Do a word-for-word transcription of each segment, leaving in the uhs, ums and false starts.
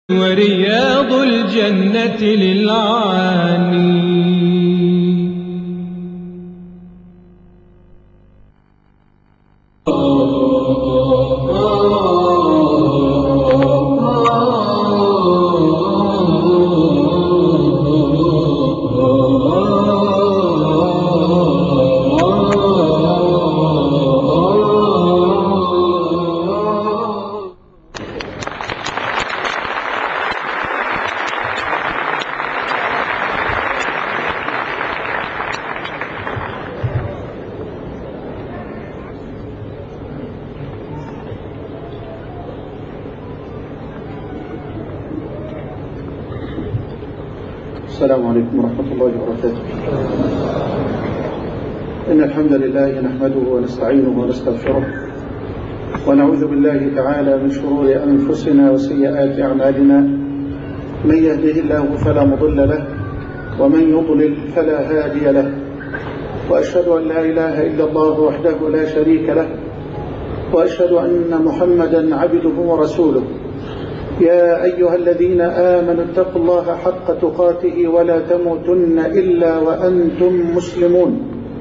ورياض الجنة للعاني. السلام عليكم ورحمة الله وبركاته. إن الحمد لله نحمده ونستعينه ونستغفره ونعوذ بالله تعالى من شرور أنفسنا وسيئات أعمالنا. من يهده الله فلا مضل له ومن يضلل فلا هادي له، وأشهد أن لا إله إلا الله وحده لا شريك له، وأشهد أن محمدا عبده ورسوله. يا أيها الذين آمنوا اتقوا الله حق تقاته ولا تموتن إلا وأنتم مسلمون.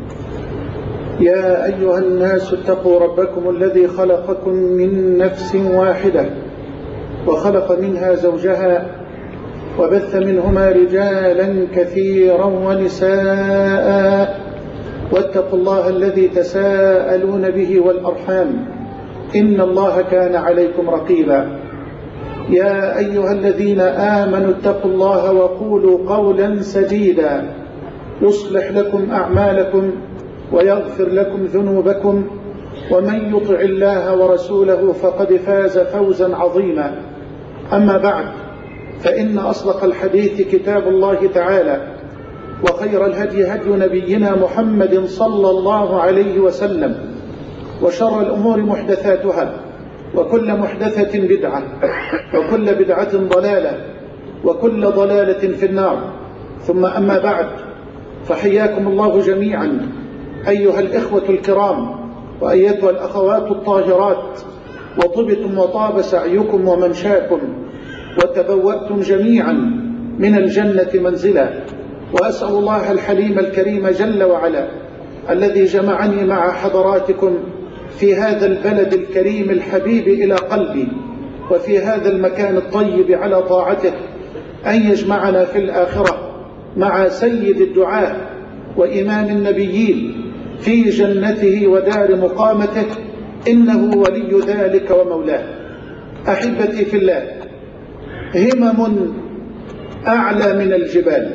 يا أيها الناس اتقوا ربكم الذي خلقكم من نفس واحدة وخلق منها زوجها وبث منهما رجالا كثيرا ونساء، واتقوا الله الذي تساءلون به والأرحام إن الله كان عليكم رقيبا. يا أيها الذين آمنوا اتقوا الله وقولوا قولا سديدا يصلح لكم أعمالكم ويغفر لكم ذنوبكم، ومن يطع الله ورسوله فقد فاز فوزا عظيما. أما بعد، فإن أصدق الحديث كتاب الله تعالى، وخير الهدي هدي نبينا محمد صلى الله عليه وسلم، وشر الأمور محدثاتها، وكل محدثة بدعة، وكل بدعة ضلالة، وكل ضلالة في النار. ثم أما بعد، فحياكم الله جميعا أيها الإخوة الكرام وأيتها الأخوات الطاهرات، وطبتم وطاب سعيكم وممشاكم، وتبوأتم جميعا من الجنة منزلا. وأسأل الله الحليم الكريم جل وعلا الذي جمعني مع حضراتكم في هذا البلد الكريم الحبيب إلى قلبي، وفي هذا المكان الطيب على طاعته، أن يجمعنا في الآخرة مع سيد الدعاة وإمام النبيين في جنته ودار مقامته، إنه ولي ذلك ومولاه. أحبتي في الله، همم أعلى من الجبال.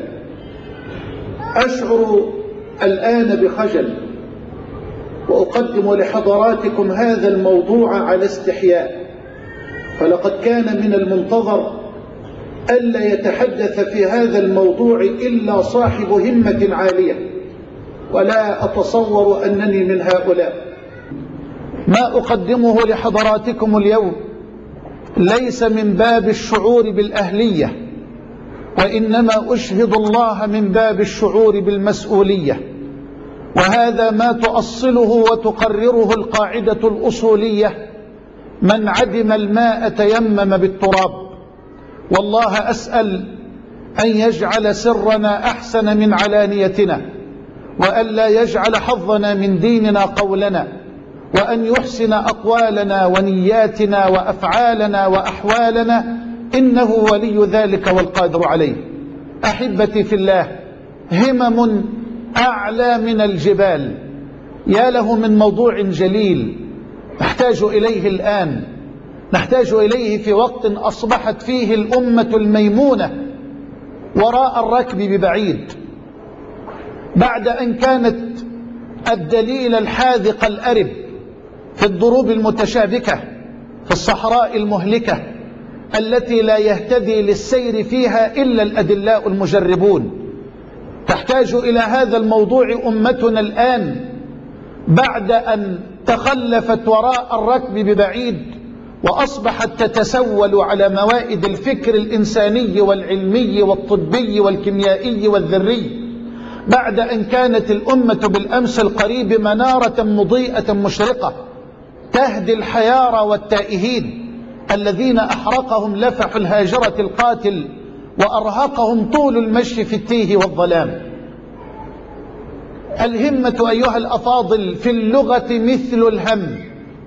أشعر الآن بخجل وأقدم لحضراتكم هذا الموضوع على استحياء، فلقد كان من المنتظر ألا يتحدث في هذا الموضوع إلا صاحب همة عالية، ولا أتصور أنني من هؤلاء. ما أقدمه لحضراتكم اليوم ليس من باب الشعور بالأهلية، وإنما أشهد الله من باب الشعور بالمسؤولية. وهذا ما تؤصله وتقرره القاعدة الأصولية: من عدم الماء تيمم بالتراب. والله أسأل أن يجعل سرنا أحسن من علانيتنا، وألا يجعل حظنا من ديننا قولنا، وأن يحسن أقوالنا ونياتنا وأفعالنا وأحوالنا، إنه ولي ذلك والقادر عليه. أحبتي في الله، همم أعلى من الجبال. يا له من موضوع جليل نحتاج إليه الآن، نحتاج إليه في وقت أصبحت فيه الأمة الميمونة وراء الركب ببعيد، بعد أن كانت الدليل الحاذق الأرب في الضروب المتشابكة في الصحراء المهلكة التي لا يهتدي للسير فيها إلا الأدلاء المجربون. تحتاج إلى هذا الموضوع أمتنا الآن بعد أن تخلفت وراء الركب ببعيد، وأصبحت تتسول على موائد الفكر الإنساني والعلمي والطبي والكيميائي والذري، بعد أن كانت الأمة بالأمس القريب منارة مضيئة مشرقة تهدي الحيارى والتائهين، الذين أحرقهم لفح الهاجرة القاتل وأرهقهم طول المشي في التيه والظلام. الهمة أيها الأفاضل في اللغة مثل الهم،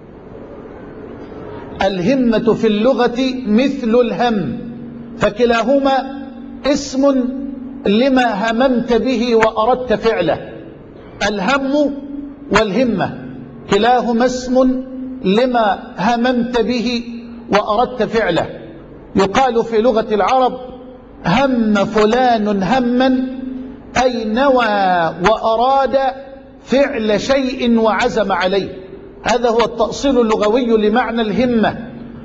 الهمة في اللغة مثل الهم، فكلاهما اسم لما هممت به وأردت فعله. الهم والهمة كلاهما اسم لما هممت به وأردت فعله. يقال في لغة العرب هم فلان هما أي نوى وأراد فعل شيء وعزم عليه. هذا هو التأصيل اللغوي لمعنى الهمة.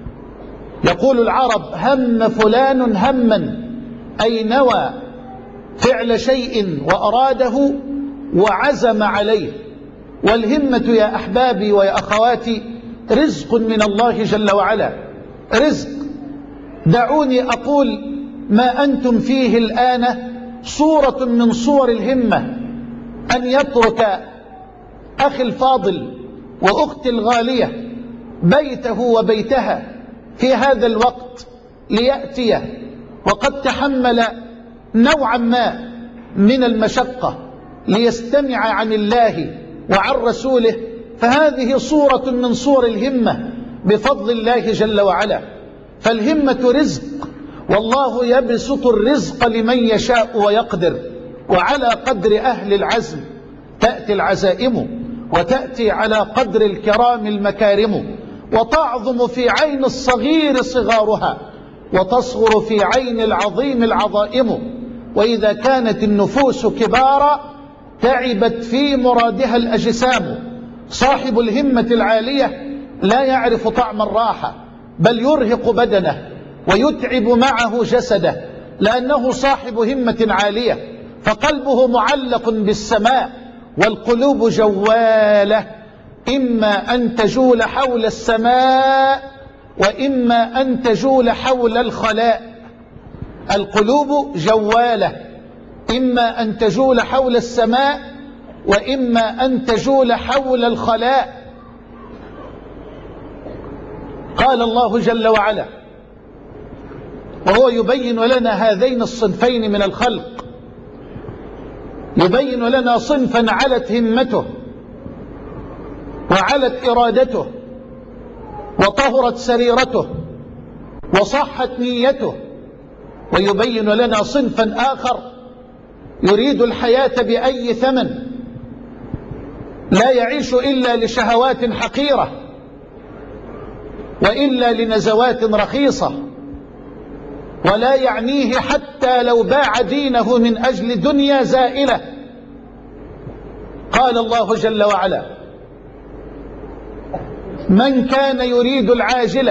يقول العرب هم فلان هما أي نوى فعل شيء وأراده وعزم عليه. والهمة يا أحبابي ويا أخواتي رزق من الله جل وعلا، رزق. دعوني أقول ما أنتم فيه الآن صورة من صور الهمة، أن يترك أخي الفاضل وأختي الغالية بيته وبيتها في هذا الوقت ليأتي وقد تحمل نوعا ما من المشقة ليستمع عن الله وعن رسوله، فهذه صورة من صور الهمة بفضل الله جل وعلا. فالهمة رزق، والله يبسط الرزق لمن يشاء ويقدر، وعلى قدر أهل العزم تأتي العزائم، وتأتي على قدر الكرام المكارم، وتعظم في عين الصغير صغارها، وتصغر في عين العظيم العظائم. وإذا كانت النفوس كبارا تعبت في مرادها الأجسام. صاحب الهمة العالية لا يعرف طعم الراحة، بل يرهق بدنه ويتعب معه جسده، لأنه صاحب همة عالية، فقلبه معلق بالسماء، والقلوب جوالة، إما أن تجول حول السماء وإما أن تجول حول الخلاء. القلوب جوالة، إما أن تجول حول السماء وإما أن تجول حول الخلاء. قال الله جل وعلا وهو يبين لنا هذين الصنفين من الخلق، يبين لنا صنفا علت همته وعلت إرادته وطهرت سريرته وصحت نيته، ويبين لنا صنفا آخر يريد الحياة بأي ثمن، لا يعيش إلا لشهوات حقيرة وإلا لنزوات رخيصة، ولا يعنيه حتى لو باع دينه من أجل دنيا زائلة. قال الله جل وعلا من كان يريد العاجلة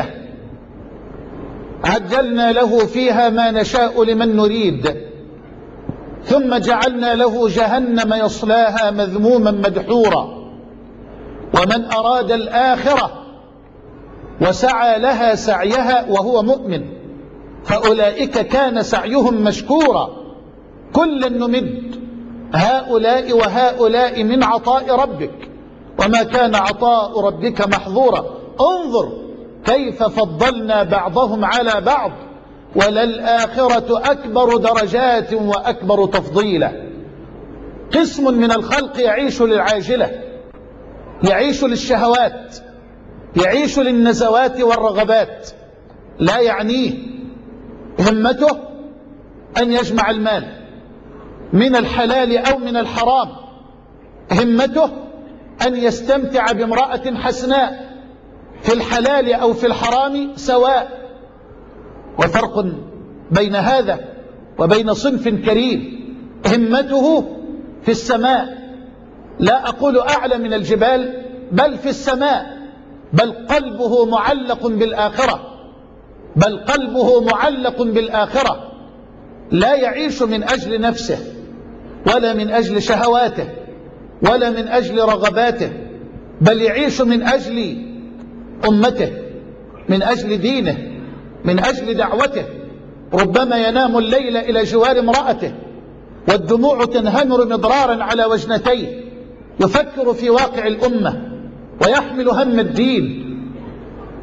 عجلنا له فيها ما نشاء لمن نريد ثم جعلنا له جهنم يصلاها مذموما مدحورا ومن أراد الآخرة وسعى لها سعيها وهو مؤمن فأولئك كان سعيهم مشكورا كلا نمد هؤلاء وهؤلاء من عطاء ربك وما كان عطاء ربك محظورا انظر كيف فضلنا بعضهم على بعض وللآخرة أكبر درجات وأكبر تفضيلا. قسم من الخلق يعيش للعاجلة، يعيش للشهوات، يعيش للنزوات والرغبات، لا يعنيه همته أن يجمع المال من الحلال أو من الحرام، همته أن يستمتع بامرأة حسناء في الحلال أو في الحرام سواء. وفرق بين هذا وبين صنف كريم همته في السماء، لا أقول أعلى من الجبال بل في السماء، بل قلبه معلق بالآخرة، بل قلبه معلق بالآخرة، لا يعيش من أجل نفسه ولا من أجل شهواته ولا من أجل رغباته، بل يعيش من أجل أمته، من أجل دينه، من أجل دعوته. ربما ينام الليل إلى جوار امرأته والدموع تنهمر مضرارا على وجنتيه، يفكر في واقع الأمة ويحمل هم الدين.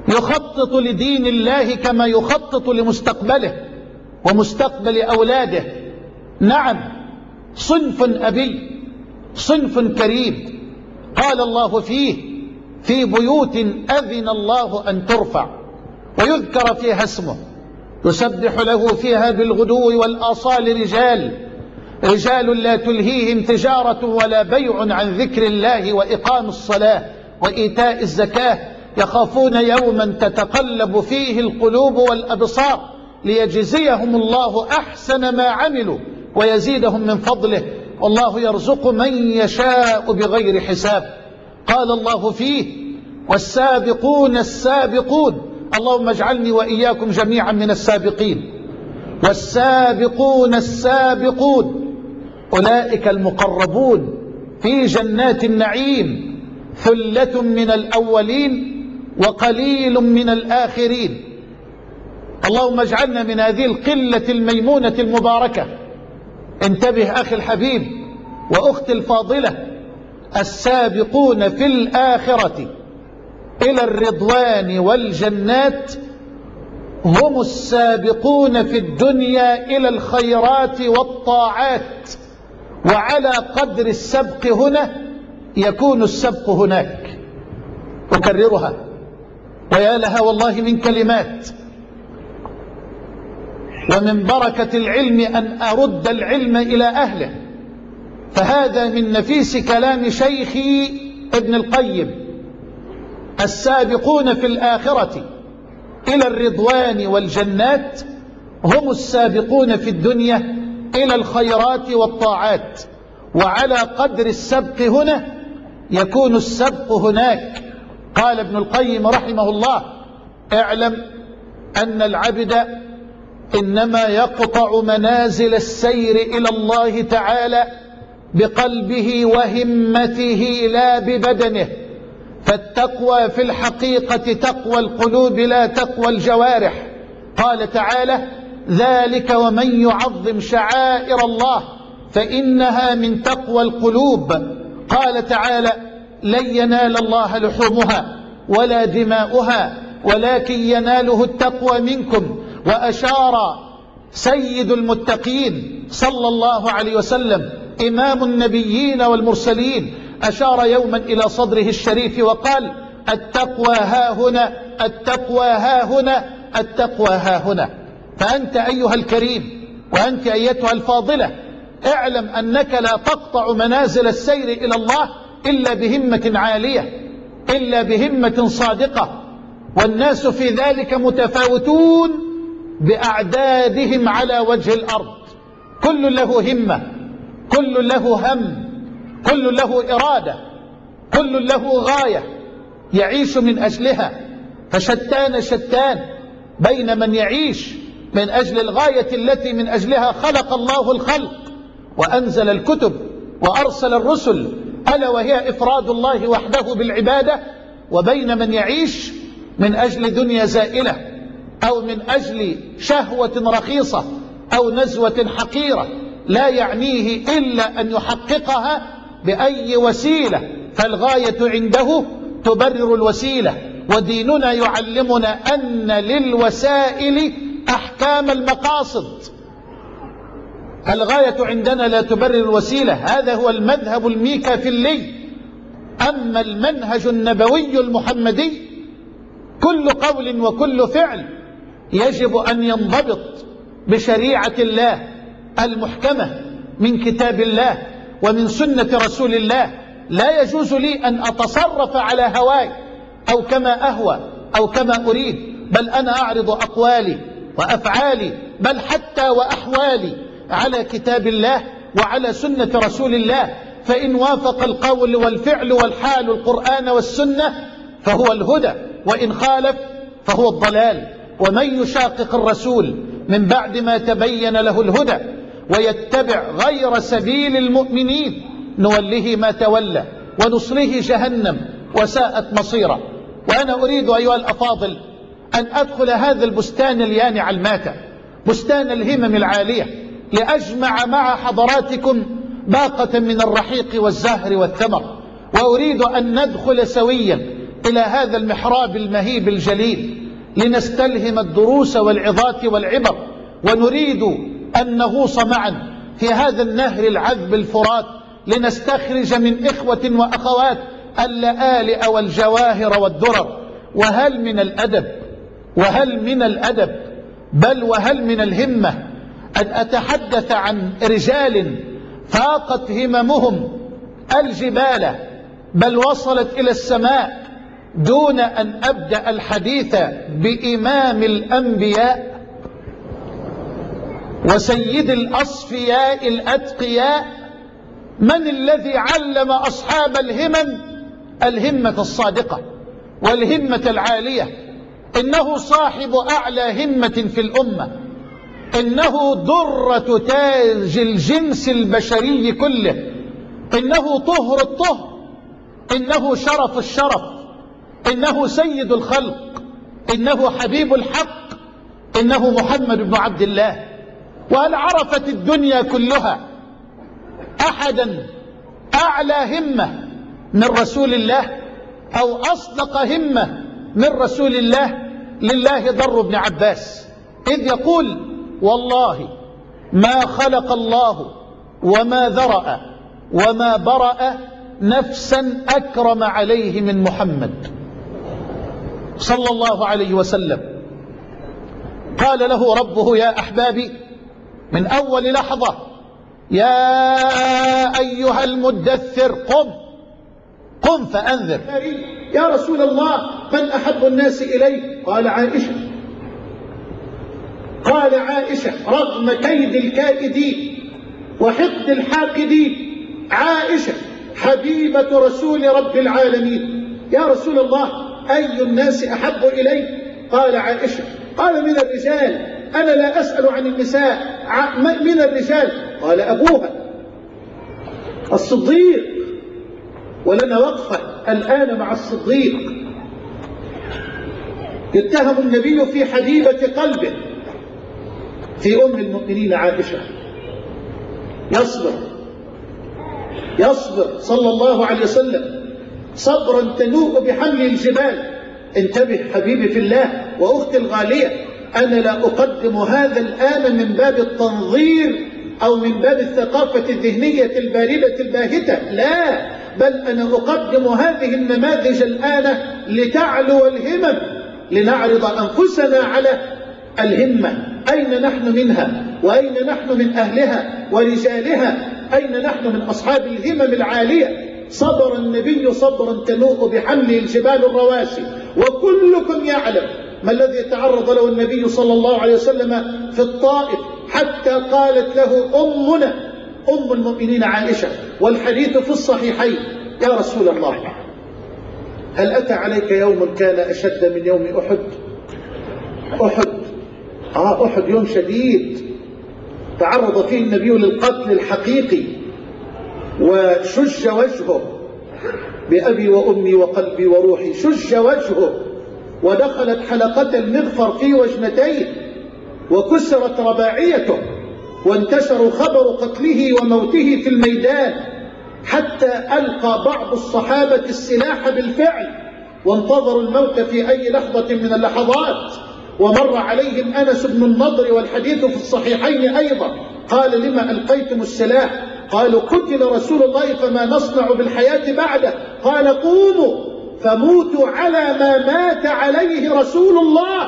يخطط لدين الله كما يخطط لمستقبله ومستقبل أولاده. نعم، صنف أبي، صنف كريم، قال الله فيه: في بيوت أذن الله أن ترفع ويذكر فيها اسمه يسبح له فيها بالغدو والآصال رجال رجال لا تلهيهم تجارة ولا بيع عن ذكر الله وإقام الصلاة وإيتاء الزكاة يخافون يوما تتقلب فيه القلوب والأبصار ليجزيهم الله أحسن ما عملوا ويزيدهم من فضله والله يرزق من يشاء بغير حساب. قال الله فيه: والسابقون السابقون، اللهم اجعلني وإياكم جميعا من السابقين. والسابقون السابقون أولئك المقربون في جنات النعيم، ثلة من الأولين وقليل من الآخرين. اللهم اجعلنا من هذه القلة الميمونة المباركة. انتبه أخي الحبيب وأختي الفاضلة، السابقون في الآخرة إلى الرضوان والجنات هم السابقون في الدنيا إلى الخيرات والطاعات، وعلى قدر السبق هنا يكون السبق هناك. أكررها، ويا لها والله من كلمات ومن بركة العلم أن أرد العلم إلى أهله، فهذا من نفيس كلام شيخي ابن القيم: السابقون في الآخرة إلى الرضوان والجنات هم السابقون في الدنيا إلى الخيرات والطاعات، وعلى قدر السبق هنا يكون السبق هناك. قال ابن القيم رحمه الله: اعلم أن العبد إنما يقطع منازل السير إلى الله تعالى بقلبه وهمته لا ببدنه، فالتقوى في الحقيقة تقوى القلوب لا تقوى الجوارح. قال تعالى: ذلك ومن يعظم شعائر الله فإنها من تقوى القلوب. قال تعالى: لن ينال الله لحومها ولا دماؤها ولكن يناله التقوى منكم. وأشار سيد المتقين صلى الله عليه وسلم إمام النبيين والمرسلين، أشار يوما إلى صدره الشريف وقال: التقوى ها هنا، التقوى ها هنا، التقوى ها هنا. فأنت أيها الكريم وأنت أيتها الفاضلة، اعلم أنك لا تقطع منازل السير إلى الله إلا بهمة عالية، إلا بهمة صادقة، والناس في ذلك متفاوتون بأعدادهم على وجه الأرض. كل له همة، كل له هم، كل له إرادة، كل له غاية يعيش من أجلها. فشتان شتان بين من يعيش من أجل الغاية التي من أجلها خلق الله الخلق وأنزل الكتب وأرسل الرسل، ألا وهي إفراد الله وحده بالعبادة، وبين من يعيش من أجل دنيا زائلة أو من أجل شهوة رخيصة أو نزوة حقيرة لا يعنيه إلا أن يحققها بأي وسيلة، فالغاية عنده تبرر الوسيلة. وديننا يعلمنا أن للوسائل أحكام المقاصد. الغاية عندنا لا تبرر الوسيلة، هذا هو المذهب الميكافيلي. أما المنهج النبوي المحمدي كل قول وكل فعل يجب أن ينضبط بشريعة الله المحكمة من كتاب الله ومن سنة رسول الله. لا يجوز لي أن أتصرف على هواي أو كما أهوى أو كما أريد، بل أنا أعرض أقوالي وأفعالي بل حتى وأحوالي على كتاب الله وعلى سنة رسول الله، فإن وافق القول والفعل والحال القرآن والسنة فهو الهدى، وإن خالف فهو الضلال. ومن يشاقق الرسول من بعد ما تبين له الهدى ويتبع غير سبيل المؤمنين نوله ما تولى ونصله جهنم وساءت مصيرا. وأنا أريد أيها الأفاضل أن أدخل هذا البستان اليانع الماتع، بستان الهمم العالية، لأجمع مع حضراتكم باقة من الرحيق والزهر والثمر، وأريد أن ندخل سويا إلى هذا المحراب المهيب الجليل لنستلهم الدروس والعظات والعبر، ونريد أن نغوص معا في هذا النهر العذب الفرات لنستخرج من إخوة وأخوات اللآلئ والجواهر والدرر. وهل من الأدب وهل من الأدب بل وهل من الهمة أن أتحدث عن رجال فاقت هممهم الجبال بل وصلت إلى السماء دون أن أبدأ الحديث بإمام الأنبياء وسيد الأصفياء الأتقياء؟ من الذي علم أصحاب الهمم الهمة الصادقة والهمة العالية؟ إنه صاحب أعلى همة في الأمة، إنه درة تاج الجنس البشري كله، إنه طهر الطهر، إنه شرف الشرف، إنه سيد الخلق، إنه حبيب الحق، إنه محمد بن عبد الله. وهل عرفت الدنيا كلها أحدا أعلى همة من رسول الله أو أصدق همة من رسول الله؟ لله ضر ابن عباس إذ يقول: والله ما خلق الله وما ذرأ وما برأ نفسا أكرم عليه من محمد صلى الله عليه وسلم. قال له ربه: يا أحبابي، من أول لحظة: يا أيها المدثر قم قم فأنذر. يا رسول الله، من أحب الناس إليك؟ قال: عائشة. قال: عائشة رغم كيد الكائدين وحقد الحاقدين، عائشة حبيبة رسول رب العالمين. يا رسول الله، أي الناس أحب إليك؟ قال: عائشة. قال: من الرجال. أنا لا أسأل عن النساء، من الرجال. قال: أبوها الصديق. ولنا وقفة الآن مع الصديق. يتهم النبي في حبيبة قلبه في أم المؤمنين عائشة. يصبر يصبر صلى الله عليه وسلم صبرا تنوء بحمل الجبال. انتبه حبيبي في الله وأختي الغالية، أنا لا أقدم هذا الآن من باب التنظير أو من باب الثقافة الذهنية الباردة الباهتة، لا، بل أنا أقدم هذه النماذج الآن لتعلو الهمم، لنعرض أنفسنا على الهمة. أين نحن منها؟ وأين نحن من أهلها ورجالها؟ أين نحن من أصحاب الهمم العالية؟ صبر النبي صبرا تنوء بحمله الجبال الرواسي. وكلكم يعلم ما الذي تعرض له النبي صلى الله عليه وسلم في الطائف، حتى قالت له أمنا أم المؤمنين عائشة، والحديث في الصحيحين: يا رسول الله، هل أتى عليك يوم كان أشد من يوم أحد؟ أحد آه أحد يوم شديد تعرض فيه النبي للقتل الحقيقي، وشج وجهه بأبي وأمي وقلبي وروحي، شج وجهه، ودخلت حلقة المغفر في وجنتيه، وكسرت رباعيته، وانتشر خبر قتله وموته في الميدان، حتى ألقى بعض الصحابة السلاح بالفعل وانتظروا الموت في أي لحظة من اللحظات. ومر عليهم أنس بن النضر والحديث في الصحيحين أيضا، قال: لما ألقيتم السلاح؟ قالوا: قتل رسول الله فما نصنع بالحياة بعده؟ قال: قوموا فموتوا على ما مات عليه رسول الله.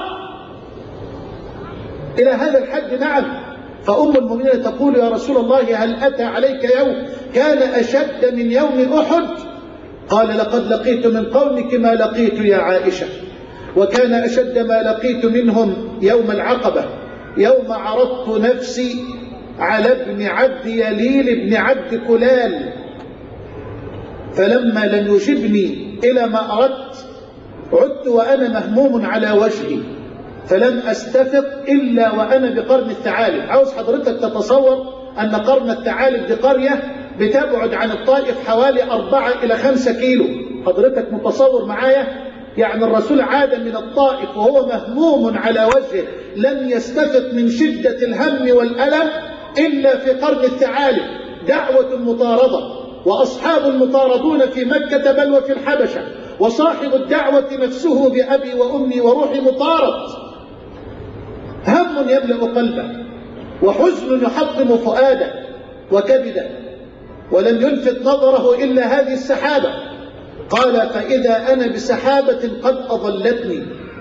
إلى هذا الحد. نعم. فأم المؤمنين تقول: يا رسول الله، هل أتى عليك يوم كان أشد من يوم أحد؟ قال: لقد لقيت من قومك ما لقيت يا عائشة، وكان أشد ما لقيت منهم يوم العقبة، يوم عرضت نفسي على ابن عبد يليل بن عبد كلال، فلما لم يجبني إلى ما أردت عدت وأنا مهموم على وجهي، فلم أستفق إلا وأنا بقرن الثعالب. عاوز حضرتك تتصور أن قرن الثعالب دي قرية بتبعد عن الطائف حوالي أربعة إلى خمسة كيلو. حضرتك متصور معايا؟ يعني الرسول عاد من الطائف وهو مهموم على وجهه، لم يستفق من شدة الهم والألم إلا في قرن الثعالب. دعوة المطاردة، وأصحاب المطاردون في مكة بل وفي الحبشة، وصاحب الدعوة نفسه بأبي وأمي وروحي مطارد. هم يملأ قلبه وحزن يحطم فؤاده وكبده، ولم يلفت نظره إلا هذه السحابة. قال: فإذا أنا بسحابة قد أضلتني،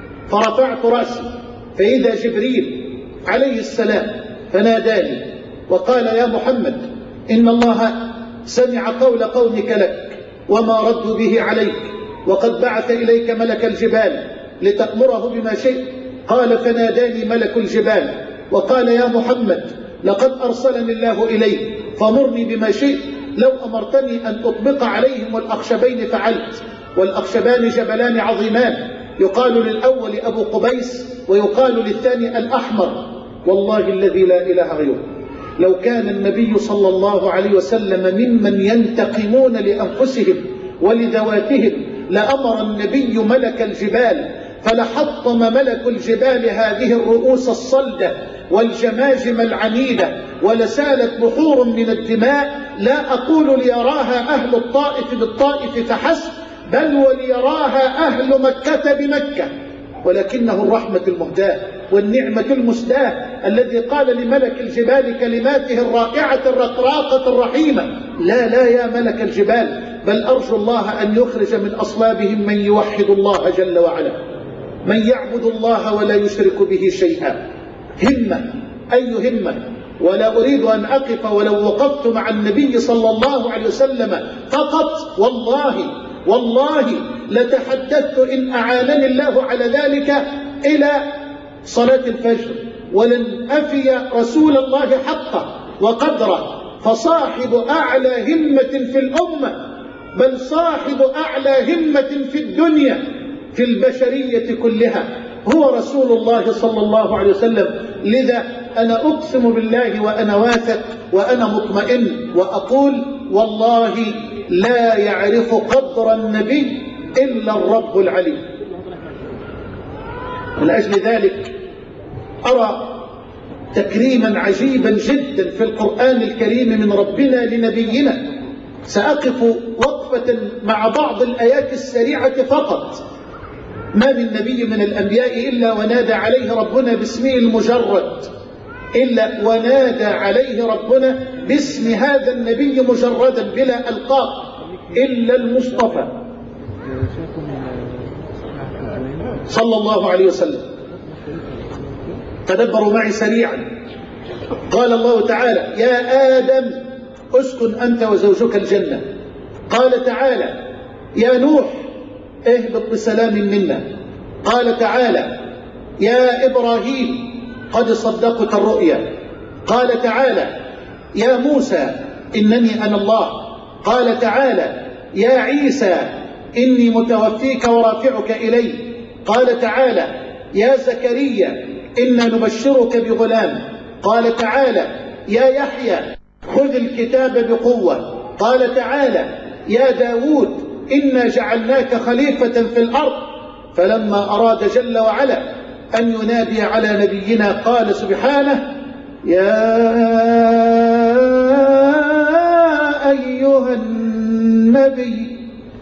فرفعت رأسي فإذا جبريل عليه السلام فناداني وقال: يا محمد، إن الله سمع قول قومك لك وما ردوا به عليك، وقد بعث إليك ملك الجبال لتأمره بما شئت. قال: فناداني ملك الجبال وقال: يا محمد، لقد أرسلني الله إليك فمرني بما شئت. لو أمرتني أن أطبق عليهم الأخشبين فعلت. والأخشبان جبلان عظيمان، يقال للأول أبو قبيس ويقال للثاني الأحمر. والله الذي لا إله غيره، لو كان النبي صلى الله عليه وسلم ممن ينتقمون لأنفسهم ولذواتهم لأمر النبي ملك الجبال فلحطم ملك الجبال هذه الرؤوس الصلدة والجماجم العنيدة، ولسالت بحور من الدماء، لا أقول ليراها أهل الطائف بالطائف فحسب، بل وليراها أهل مكة بمكة. ولكنه الرحمة المهداة والنعمة المسداة الذي قال لملك الجبال كلماته الرائعة الرقراقة الرحيمة: لا لا يا ملك الجبال، بل أرجو الله أن يخرج من أصلابهم من يوحد الله جل وعلا، من يعبد الله ولا يشرك به شيئا. همة، أي همة! ولا أريد أن أقف، ولو وقفت مع النبي صلى الله عليه وسلم فقط والله والله لتحدثت إن أعانني الله على ذلك إلى صلاة الفجر، ولن أفي رسول الله حقه وقدره. فصاحب أعلى همة في الأمة، بل صاحب أعلى همة في الدنيا في البشرية كلها هو رسول الله صلى الله عليه وسلم. لذا أنا أقسم بالله وأنا واثق وأنا مطمئن وأقول: والله لا يعرف قدر النبي إلا الرب العليم. من أجل ذلك أرى تكريما عجيبا جدا في القرآن الكريم من ربنا لنبينا. سأقف وقفة مع بعض الآيات السريعة فقط. ما من نبي من الأنبياء إلا ونادى عليه ربنا باسمه المجرد، إلا ونادى عليه ربنا باسم هذا النبي مجردا بلا ألقاب، إلا المصطفى صلى الله عليه وسلم. تدبروا معي سريعا. قال الله تعالى: يا آدم اسكن أنت وزوجك الجنة. قال تعالى: يا نوح اهبط بسلام منا. قال تعالى: يا إبراهيم قد صدقت الرؤيا. قال تعالى: يا موسى إنني أنا الله. قال تعالى: يا عيسى إني متوفيك ورافعك إلي. قال تعالى: يا زكريا إنا نبشرك بغلام. قال تعالى: يا يحيى خذ الكتاب بقوة. قال تعالى: يا داود إنا جعلناك خليفة في الأرض. فلما أراد جل وعلا أن ينادي على نبينا قال سبحانه: يا أيها النبي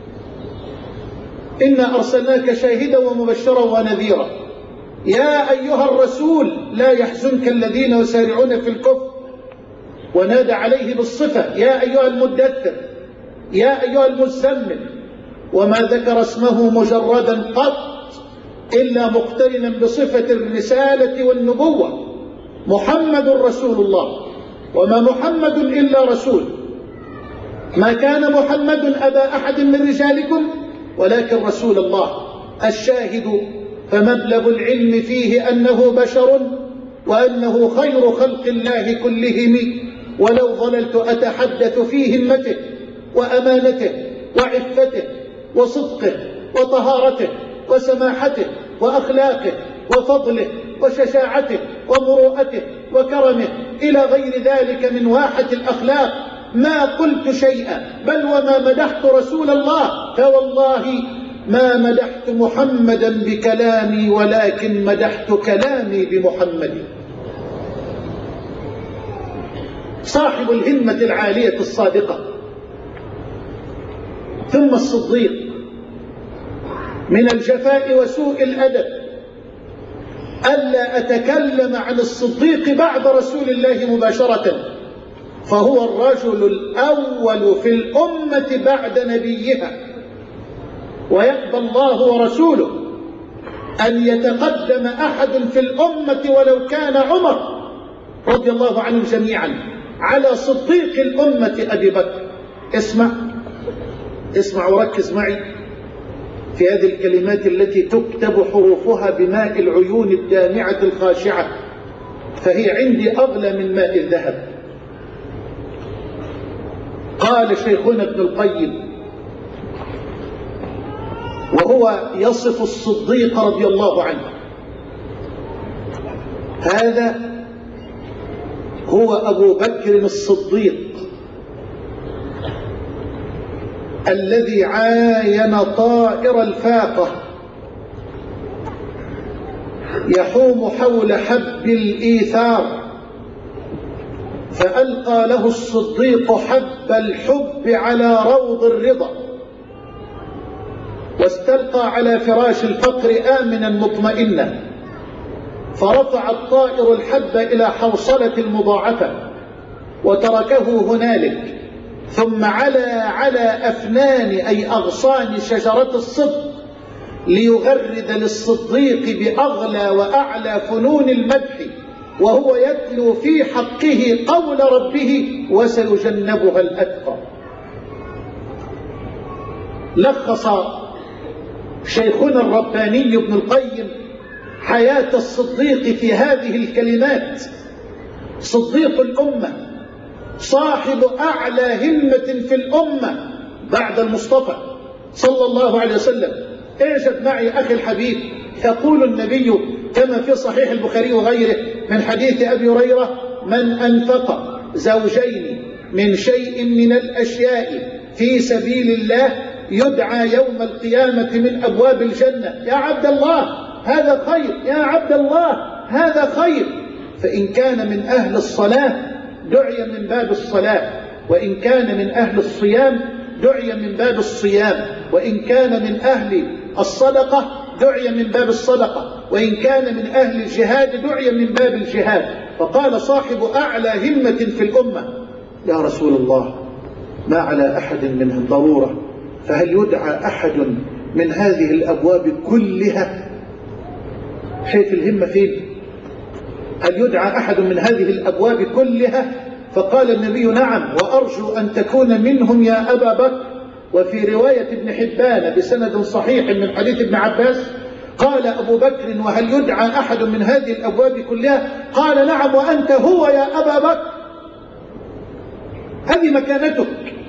إنا أرسلناك شاهدا ومبشرا ونذيرا. يا أيها الرسول لا يحزنك الذين يسارعون في الكفر. ونادى عليه بالصفة: يا أيها المدثر، يا أيها المزمل. وما ذكر اسمه مجردا قط إلا مقترنا بصفة الرسالة والنبوة. محمد رسول الله، وما محمد إلا رسول. ما كان محمد أبا أحد من رجالكم ولكن رسول الله. الشاهد فمبلغ العلم فيه أنه بشر وأنه خير خلق الله كلهم. ولو ظللت أتحدث في همته وأمانته وعفته وصدقه وطهارته وسماحته وأخلاقه وفضله وشجاعته ومروءته وكرمه إلى غير ذلك من واحة الأخلاق ما قلت شيئا، بل وما مدحت رسول الله. فوالله ما مدحت محمدا بكلامي ولكن مدحت كلامي بمحمد. صاحب الهمة العالية الصادقة. ثم الصديق من الجفاء وسوء الأدب ألا أتكلم عن الصديق بعد رسول الله مباشرة، فهو الرجل الأول في الأمة بعد نبيها، ويأبى الله ورسوله أن يتقدم أحد في الأمة ولو كان عمر رضي الله عنهم جميعا على صديق الأمة أبي بكر. اسمع اسمع وركز معي في هذه الكلمات التي تكتب حروفها بماء العيون الدامعة الخاشعة، فهي عندي أغلى من ماء الذهب. قال شيخنا ابن القيم وهو يصف الصديق رضي الله عنه: هذا هو أبو بكر الصديق الذي عاين طائر الفاقة يحوم حول حب الإيثار، فألقى له الصديق حب الحب على روض الرضا، واستلقى على فراش الفقر آمنا مطمئنا، فرفع الطائر الحب إلى حوصلة المضاعفة وتركه هنالك، ثم علا على أفنان أي أغصان شجرة الصدق ليغرد للصديق بأغلى وأعلى فنون المدح، وهو يتلو في حقه قول ربه: وسيجنبها الأتقى. لخص شيخنا الرباني ابن القيم حياة الصديق في هذه الكلمات: صديق الأمة، صاحب أعلى همة في الأمة بعد المصطفى صلى الله عليه وسلم. اعجب معي أخي الحبيب، يقول النبي كما في صحيح البخاري وغيره من حديث أبي هريرة: من أنفق زوجين من شيء من الأشياء في سبيل الله يدعى يوم القيامة من أبواب الجنة. يا عبد الله هذا خير، يا عبد الله هذا خير. فإن كان من أهل الصلاة دعي من باب الصلاة، وإن كان من أهل الصيام دعي من باب الصيام، وإن كان من أهل الصدقة دعي من باب الصدقة، وإن كان من أهل الجهاد دعي من باب الجهاد. فقال صاحب أعلى همة في الأمة: يا رسول الله ما على أحد منهم ضرورة، فهل يدعى أحد من هذه الأبواب كلها؟ شايف الهمة فين؟ هل يدعى أحد من هذه الأبواب كلها؟ فقال النبي: نعم، وأرجو أن تكون منهم يا أبا بكر. وفي رواية ابن حبان بسند صحيح من حديث ابن عباس قال أبو بكر: وهل يدعى أحد من هذه الأبواب كلها؟ قال: نعم، وأنت هو يا أبا بكر. هذه مكانتك،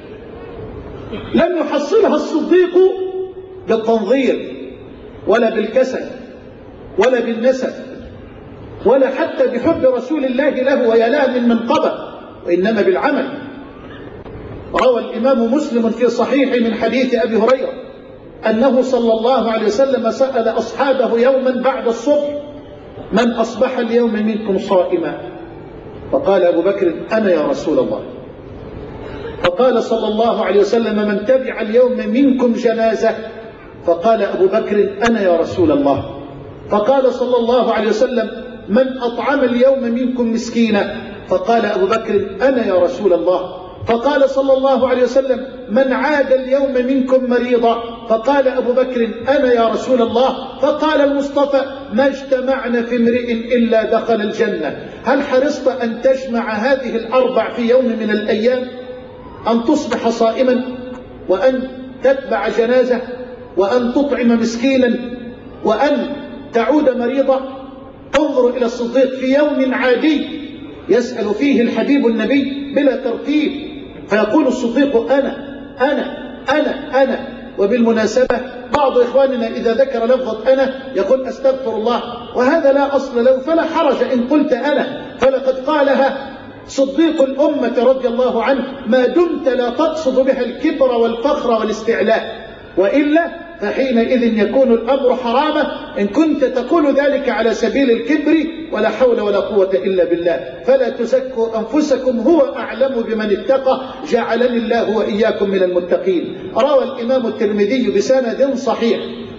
لم يحصلها الصديق بالتنظير ولا بالكسل ولا بالنسب ولا حتى بحب رسول الله له ويلاه من منقبه، وإنما بالعمل. روى الإمام مسلم في صحيح من حديث أبي هريرة أنه صلى الله عليه وسلم سأل أصحابه يوما بعد الصبح: من أصبح اليوم منكم صائما؟ فقال أبو بكر: أنا يا رسول الله. فقال صلى الله عليه وسلم: من تبع اليوم منكم جنازة؟ فقال أبو بكر: أنا يا رسول الله. فقال صلى الله عليه وسلم: من أطعم اليوم منكم مسكينا؟ فقال أبو بكر: أنا يا رسول الله. فقال صلى الله عليه وسلم: من عاد اليوم منكم مريضا؟ فقال أبو بكر: أنا يا رسول الله. فقال المصطفى: ما اجتمعنا في امرئ إلا دخل الجنة. هل حرصت أن تجمع هذه الأربع في يوم من الأيام؟ أن تصبح صائما، وأن تتبع جنازة، وأن تطعم مسكينا، وأن تعود مريضا. انظروا إلى الصديق في يوم عادي يسأل فيه الحبيب النبي بلا ترتيب، فيقول الصديق: أنا أنا أنا أنا. وبالمناسبة بعض إخواننا إذا ذكر لفظة أنا يقول: أستغفر الله، وهذا لا أصل له، فلا حرج إن قلت أنا، فلقد قالها صديق الأمة رضي الله عنه ما دمت لا تقصد بها الكبر والفخر والاستعلاء، وإلا فحينئذ يكون الأمر حراما إن كنت تقول ذلك على سبيل الكبر، ولا حول ولا قوة إلا بالله. فلا تزكوا أنفسكم، هو أعلم بمن اتقى، جعلني الله وإياكم من المتقين. روى الإمام الترمذي بسند صحيح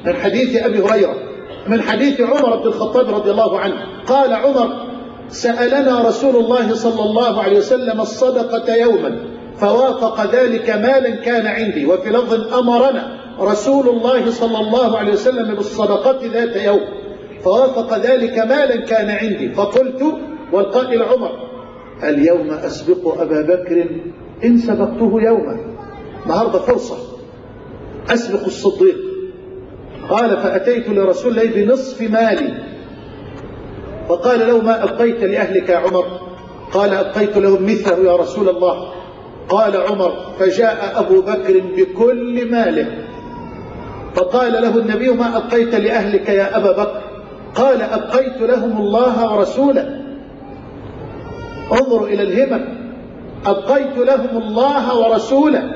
من حديث أبي هريرة من حديث عمر بن الخطاب رضي الله عنه قال عمر: سألنا رسول الله صلى الله عليه وسلم الصدقة يوما فوافق ذلك مالا كان عندي، وفي لفظ: أمرنا رسول الله صلى الله عليه وسلم بالصدقة ذات يوم فوافق ذلك مالا كان عندي، فقلت والقائل عمر: اليوم أسبق أبا بكر إن سبقته يوما، النهارده فرصة أسبق الصديق. قال: فأتيت لرسول الله بنصف مالي فقال له: ما أبقيت لأهلك يا عمر؟ قال: أبقيت لهم مثله يا رسول الله. قال عمر: فجاء أبو بكر بكل ماله فقال له النبي: ما أبقيت لأهلك يا أبا بكر؟ قال: أبقيت لهم الله ورسوله. انظروا إلى الهمم، أبقيت لهم الله ورسوله.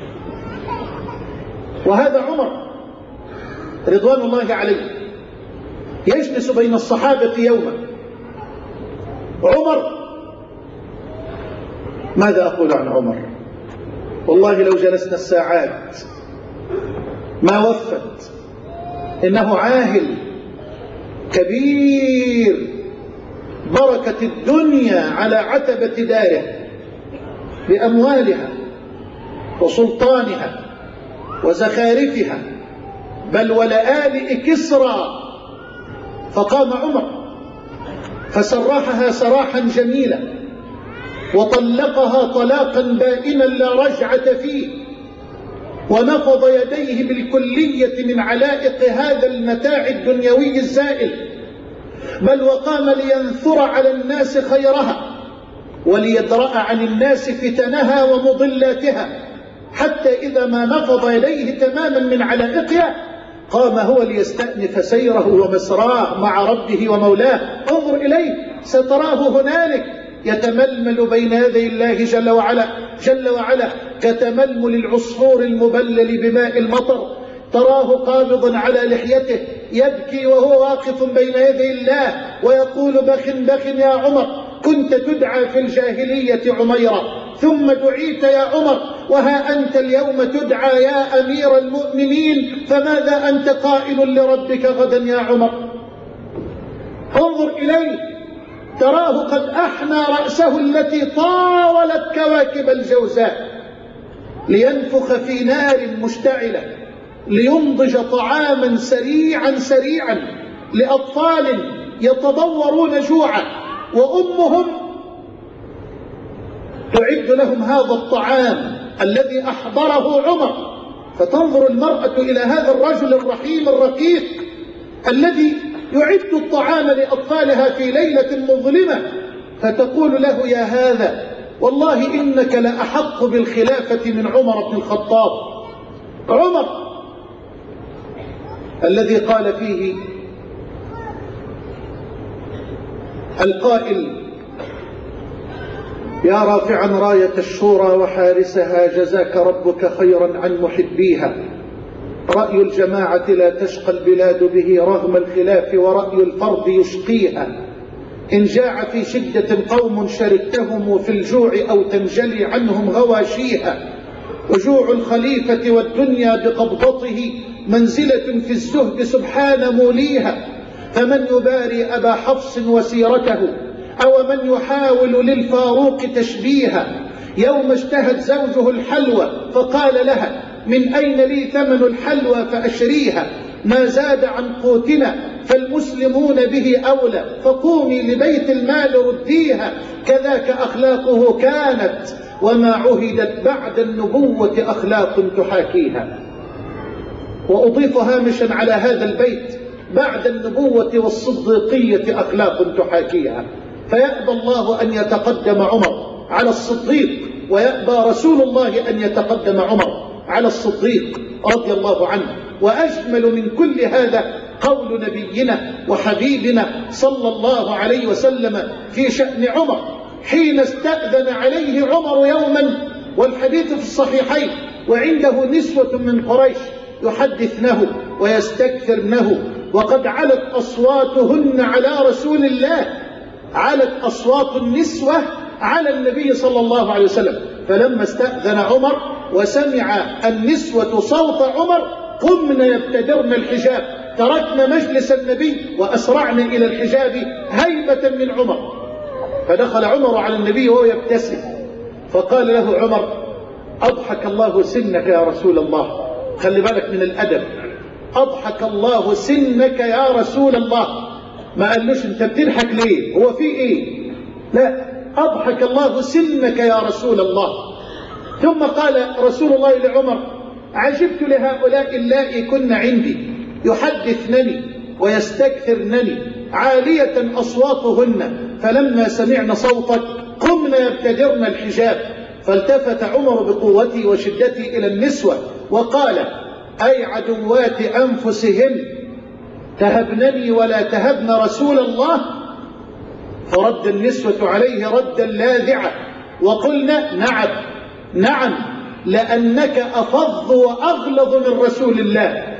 وهذا عمر رضوان الله عليه يجلس بين الصحابة يوما. عمر، ماذا أقول عن عمر؟ والله لو جلسنا الساعات ما وفت. إنه عاهل كبير، بركة الدنيا على عتبة داره بأموالها وسلطانها وزخارفها، بل ولآلئ كسرى. فقام عمر فسرحها سراحا جميلا وطلقها طلاقا بائنا لا رجعة فيه، ونفض يديه بالكلية من علائق هذا المتاع الدنيوي الزائل، بل وقام لينثر على الناس خيرها وليدرأ عن الناس فتنها ومضلاتها، حتى إذا ما نفض يديه تماما من علائقها قام هو ليستأنف سيره ومسراه مع ربه ومولاه. انظر إليه، ستراه هنالك يتململ بين يدي الله جل وعلا جل وعلا كتململ العصفور المبلل بماء المطر. تراه قابضا على لحيته يبكي وهو واقف بين يدي الله ويقول: بخ بخ يا عمر، كنت تدعى في الجاهلية عميرا ثم دعيت يا عمر، وها أنت اليوم تدعى يا أمير المؤمنين، فماذا أنت قائل لربك غدا يا عمر؟ انظر إليه، تراه قد أحنى رأسه التي طاولت كواكب الجوزاء لينفخ في نار مشتعلة لينضج طعاما سريعا سريعا لأطفال يتضورون جوعا، وأمهم تعد لهم هذا الطعام الذي أحضره عمر. فتنظر المرأة إلى هذا الرجل الرحيم الرقيق الذي يعد الطعام لأطفالها في ليلة مظلمة، فتقول له: يا هذا، والله إنك لأحق بالخلافة من عمر بن الخطاب. عمر الذي قال فيه القائل: يا رافعا راية الشورى وحارسها، جزاك ربك خيرا عن محبيها. رأي الجماعة لا تشقى البلاد به رغم الخلاف، ورأي الفرد يشقيها. إن جاع في شدة قوم شركتهم في الجوع، أو تنجلي عنهم غواشيها. وجوع الخليفة والدنيا بقبضته منزلة في الزهد سبحان موليها. فمن يباري أبا حفص وسيرته، أو من يحاول للفاروق تشبيها. يوم اشتهت زوجه الحلوى فقال لها: من أين لي ثمن الحلوى فأشريها؟ ما زاد عن قوتنا فالمسلمون به أولى، فقومي لبيت المال رديها. كذاك أخلاقه كانت، وما عهدت بعد النبوة أخلاق تحاكيها. وأضيف هامشا على هذا البيت: بعد النبوة والصديقية أخلاق تحاكيها. فيأبى الله أن يتقدم عمر على الصديق، ويأبى رسول الله أن يتقدم عمر على الصديق رضي الله عنه. وأجمل من كل هذا قول نبينا وحبيبنا صلى الله عليه وسلم في شأن عمر حين استأذن عليه عمر يوما، والحديث في الصحيحين، وعنده نسوة من قريش يحدثنه ويستكثرنه، وقد علت أصواتهن على رسول الله، علت أصوات النسوة على النبي صلى الله عليه وسلم. فلما استأذن عمر وسمع النسوة صوت عمر قمنا يبتدرن الحجاب، تركنا مجلس النبي وأسرعنا إلى الحجاب هيبة من عمر. فدخل عمر على النبي وهو يبتسم، فقال له عمر: أضحك الله سنك يا رسول الله. خلي بالك من الأدب، أضحك الله سنك يا رسول الله، ما قالوش أنت بتضحك ليه، هو في إيه؟ لا، أضحك الله سنك يا رسول الله. ثم قال رسول الله لعمر: عجبت لهؤلاء اللائي كن عندي يحدثنني ويستكثرنني عالية أصواتهن، فلما سمعن صوتك قمنا يبتدرن الحجاب. فالتفت عمر بقوته وشدته إلى النسوة وقال: أي عدوات أنفسهن تهبنني ولا تهبن رسول الله؟ فرد النسوة عليه ردا لاذعا وقلنا: نعم نعم، لأنك أفظ وأغلظ من رسول الله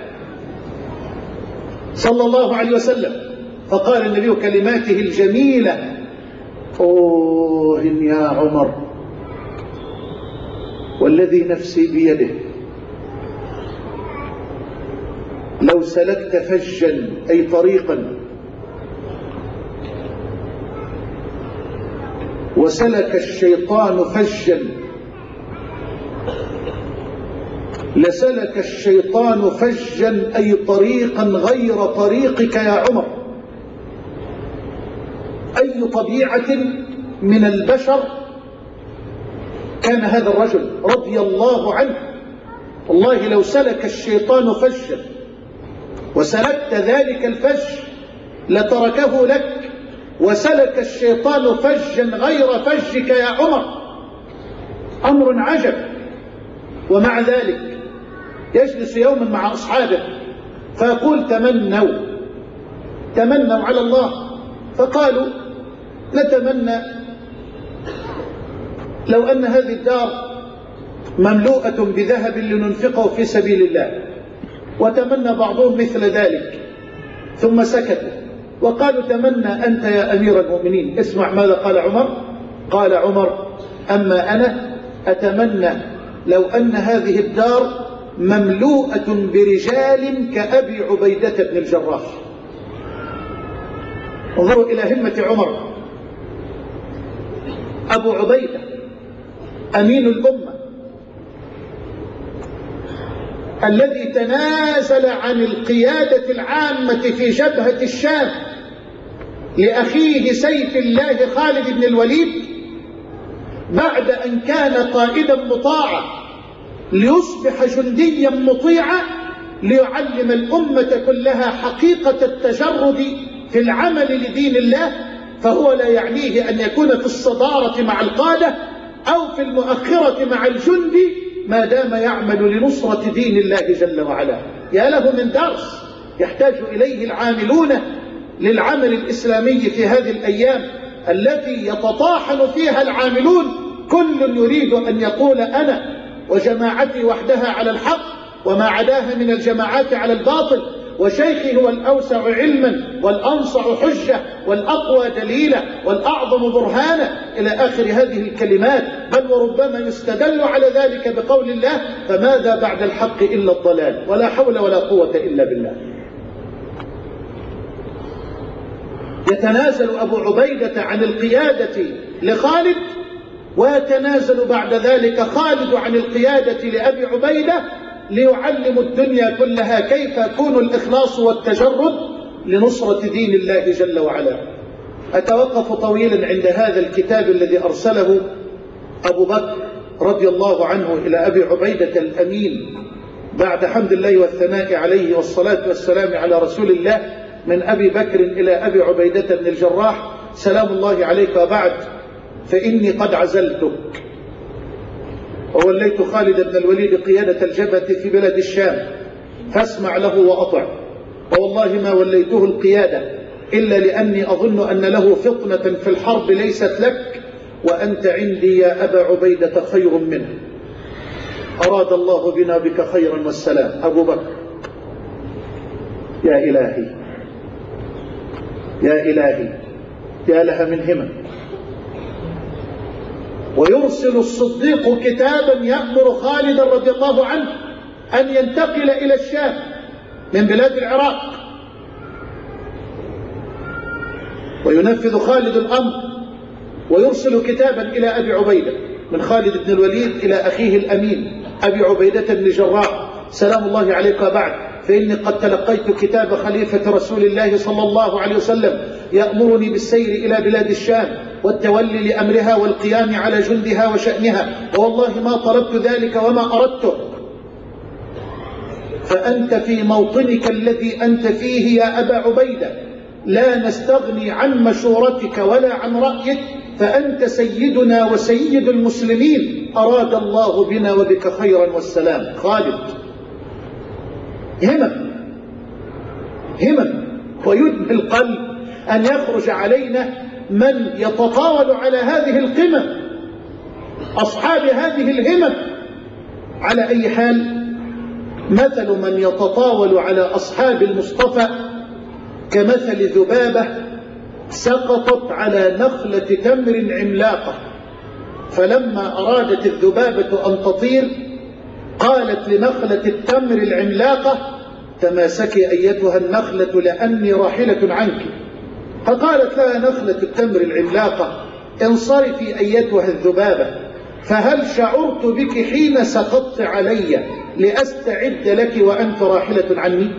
صلى الله عليه وسلم. فقال النبي كلماته الجميلة: أوه يا عمر، والذي نفسي بيده لو سلكت فجا أي طريقا وسلك الشيطان فجا لسلك الشيطان فجا أي طريقا غير طريقك يا عمر. أي طبيعة من البشر كان هذا الرجل رضي الله عنه، والله لو سلك الشيطان فجا وسلكت ذلك الفج لتركه لك، وسلك الشيطان فجا غير فجك يا عمر. أمر عجب. ومع ذلك يجلس يوما مع أصحابه فيقول: تمنوا تمنوا على الله. فقالوا: نتمنى لو أن هذه الدار مملوءة بذهب لننفقه في سبيل الله. وتمنى بعضهم مثل ذلك، ثم سكتوا وقالوا: تمنى أنت يا أمير المؤمنين. اسمع ماذا قال عمر. قال عمر: أما أنا أتمنى لو أن هذه الدار مملوءة برجال كأبي عبيدة بن الجراح. انظروا إلى همة عمر. أبو عبيدة أمين الأمة الذي تنازل عن القيادة العامة في جبهة الشام لأخيه سيف الله خالد بن الوليد بعد أن كان قائدا مطاعا ليصبح جنديا مطيعا ليعلم الأمة كلها حقيقة التجرد في العمل لدين الله. فهو لا يعنيه أن يكون في الصدارة مع القادة أو في المؤخرة مع الجندي ما دام يعمل لنصرة دين الله جل وعلا. يا له من درس يحتاج إليه العاملون للعمل الإسلامي في هذه الأيام التي يتطاحن فيها العاملون، كل يريد أن يقول أنا وجماعتي وحدها على الحق وما عداها من الجماعات على الباطل، وشيخي هو الأوسع علما والأنصع حجة والأقوى دليلا والأعظم برهانا إلى آخر هذه الكلمات. بل وربما يستدل على ذلك بقول الله: فماذا بعد الحق إلا الضلال، ولا حول ولا قوة إلا بالله. يتنازل أبو عبيدة عن القيادة لخالد، ويتنازل بعد ذلك خالد عن القيادة لأبي عبيدة ليعلم الدنيا كلها كيف يكون الإخلاص والتجرد لنصرة دين الله جل وعلا. أتوقف طويلا عند هذا الكتاب الذي أرسله أبو بكر رضي الله عنه إلى أبي عبيدة الأمين بعد حمد الله والثناء عليه والصلاة والسلام على رسول الله، من أبي بكر إلى أبي عبيدة بن الجراح سلام الله عليك. وبعد، فإني قد عزلتك ووليت خالد بن الوليد قيادة الجبهة في بلد الشام، فاسمع له وأطع. والله ما وليته القيادة إلا لأني أظن أن له فطنة في الحرب ليست لك، وأنت عندي يا أبا عبيدة خير منه. أراد الله بنا بك خيرا والسلام. أبو بكر: يا إلهي يا إلهي، يا لها من همم. ويرسل الصديق كتابا يأمر خالدا رضي الله عنه أن ينتقل إلى الشام من بلاد العراق، وينفذ خالد الأمر ويرسل كتابا إلى أبي عبيدة من خالد بن الوليد إلى أخيه الأمين أبي عبيدة بن الجراح سلام الله عليك وبعد، فإني قد تلقيت كتاب خليفة رسول الله صلى الله عليه وسلم يأمرني بالسير إلى بلاد الشام والتولي لأمرها والقيام على جندها وشأنها، والله ما طلبت ذلك وما أردته، فأنت في موطنك الذي أنت فيه يا أبا عبيدة لا نستغني عن مشورتك ولا عن رأيك، فأنت سيدنا وسيد المسلمين، أراد الله بنا وبك خيرا والسلام. خالد همم همم ويدمي القلب أن يخرج علينا من يتطاول على هذه القمم، أصحاب هذه الهمم. على أي حال، مثل من يتطاول على أصحاب المصطفى كمثل ذبابة سقطت على نخلة تمر عملاقة، فلما أرادت الذبابة أن تطير قالت لنخلة التمر العملاقة تماسكي أيتها النخلة لأني راحلة عنك، فقالت لها نخلة التمر العملاقة انصرفي أيتها الذبابة، فهل شعرت بك حين سقطت علي لأستعد لك وأنت راحلة عني؟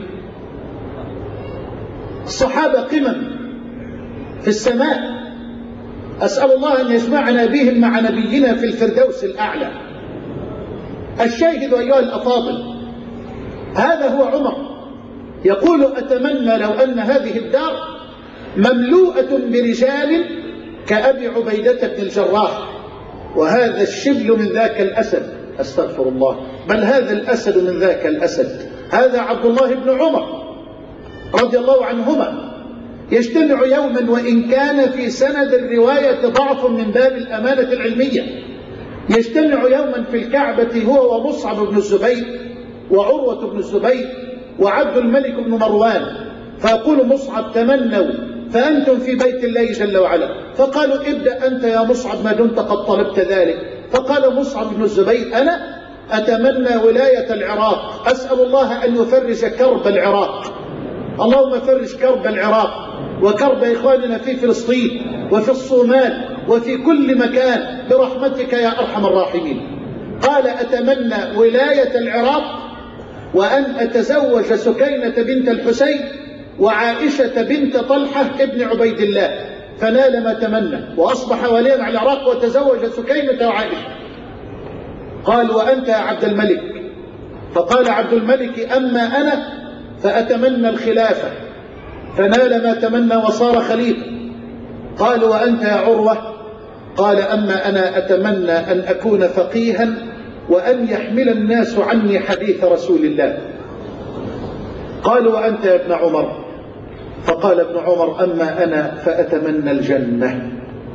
الصحابة قمم في السماء، أسأل الله أن يجمعنا بهم مع نبينا في الفردوس الأعلى. الشاهد أيها الأفاضل، هذا هو عمر يقول أتمنى لو أن هذه الدار مملوءة برجال كأبي عبيدة بن الجراح، وهذا الشبل من ذاك الأسد، أستغفر الله، بل هذا الأسد من ذاك الأسد، هذا عبد الله بن عمر رضي الله عنهما، يجتمع يوما وإن كان في سند الرواية ضعف من باب الأمانة العلمية، يجتمع يوما في الكعبة هو ومصعب بن الزبير وعروة بن الزبير وعبد الملك بن مروان، فيقول مصعب تمنوا فأنتم في بيت الله جل وعلا، فقالوا ابدأ أنت يا مصعب ما دمت قد طلبت ذلك، فقال مصعب بن الزبير أنا أتمنى ولاية العراق، أسأل الله أن يفرج كرب العراق، اللهم فرج كرب العراق وكرب إخواننا في فلسطين وفي الصومال وفي كل مكان برحمتك يا أرحم الراحمين. قال أتمنى ولاية العراق وأن أتزوج سكينة بنت الحسين وعائشة بنت طلحة ابن عبيد الله، فنال ما تمنى وأصبح وليا على العراق وتزوج سكينة وعائشة. قال وأنت يا عبد الملك؟ فقال عبد الملك أما أنا فأتمنى الخلافة، فنال ما تمنى وصار خليفة. قال وأنت يا عروة؟ قال أما أنا أتمنى أن أكون فقيها وأن يحمل الناس عني حديث رسول الله. قال وأنت يا ابن عمر؟ فقال ابن عمر أما أنا فأتمنى الجنة.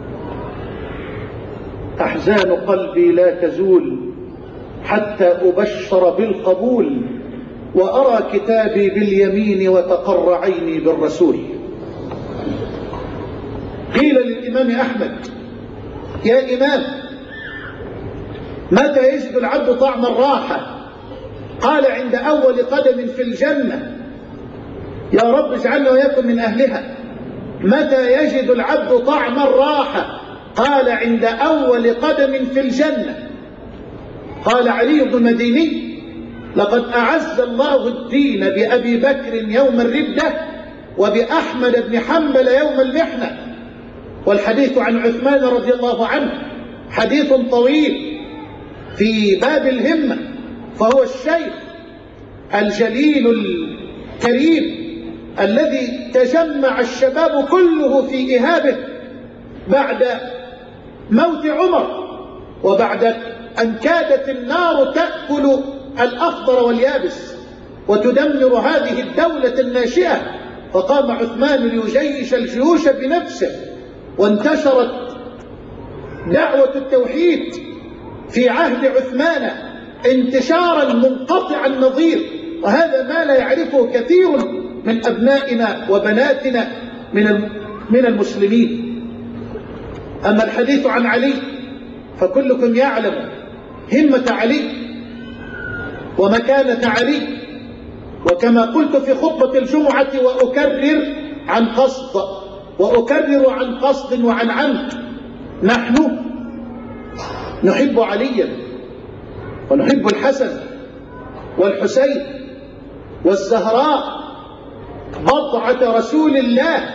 أحزان قلبي لا تزول حتى أبشر بالقبول، وأرى كتابي باليمين وتقر عيني بالرسول. قيل للإمام أحمد يا إمام متى يجد العبد طعم الراحة؟ قال عند أول قدم في الجنة، يا رب اجعلنا وإياكم من أهلها. متى يجد العبد طعم الراحة؟ قال عند أول قدم في الجنة. قال علي بن المديني لقد أعز الله الدين بأبي بكر يوم الردة وبأحمد بن حنبل يوم المحنة. والحديث عن عثمان رضي الله عنه حديث طويل في باب الهمة، فهو الشيخ الجليل الكريم الذي تجمع الشباب كله في إهابه بعد موت عمر وبعد أن كادت النار تأكل الأخضر واليابس وتدمر هذه الدولة الناشئة، فقام عثمان ليجيش الجيوش بنفسه، وانتشرت دعوة التوحيد في عهد عثمان انتشارا منقطع النظير، وهذا ما لا يعرفه كثير من أبنائنا وبناتنا من من المسلمين. أما الحديث عن علي فكلكم يعلم همة علي، ومكانة علي. وكما قلت في خطبة الجمعة وأكرر عن قصد وأكرر عن قصد وعن عمد، نحن نحب عليا ونحب الحسن والحسين والزهراء بضعة رسول الله،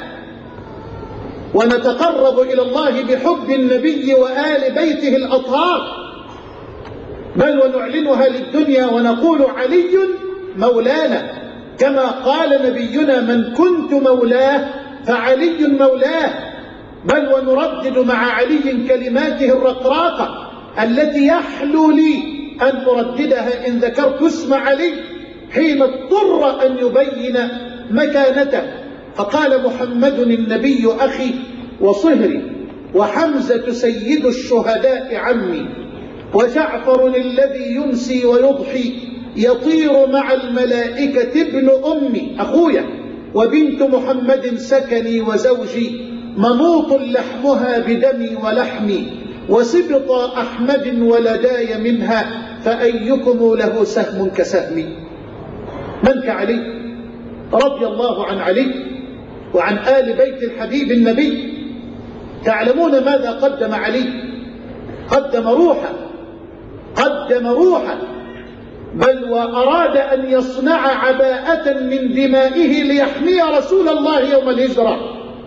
ونتقرب إلى الله بحب النبي وآل بيته الأطهار، بل ونعلنها للدنيا ونقول علي مولانا، كما قال نبينا من كنت مولاه فعلي مولاه، بل ونردد مع علي كلماته الرقراقة التي يحلو لي أن أرددها إن ذكرت اسم علي حين اضطر أن يبين مكانته. فقال محمد النبي أخي وصهري، وحمزة سيد الشهداء عمي، وجعفر الذي يمسي ويضحي يطير مع الملائكة ابن أمي أخويا، وبنت محمد سكني وزوجي، منوط لحمها بدمي ولحمي، وسبط أحمد ولداي منها، فأيكم له سهم كسهمي. من كعلي رضي الله عن علي وعن آل بيت الحبيب النبي. تعلمون ماذا قدم علي؟ قدم روحا، قدم روحا، بل وأراد أن يصنع عباءة من دمائه ليحمي رسول الله يوم الهجرة.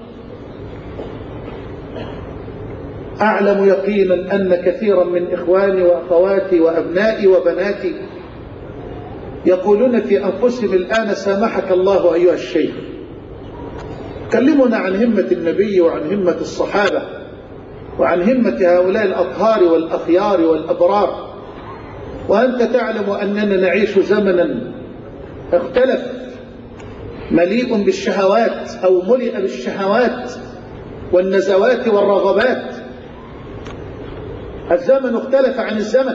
أعلم يقينا أن كثيرا من إخواني وأخواتي وأبنائي وبناتي يقولون في أنفسهم الآن سامحك الله أيها الشيخ، كلمنا عن همة النبي وعن همة الصحابة وعن همة هؤلاء الأطهار والأخيار والأبرار، وأنت تعلم أننا نعيش زمنا اختلف، مليء بالشهوات أو ملئ بالشهوات والنزوات والرغبات. الزمن اختلف عن الزمن،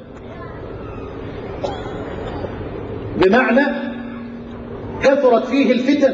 بمعنى كثرت فيه الفتن،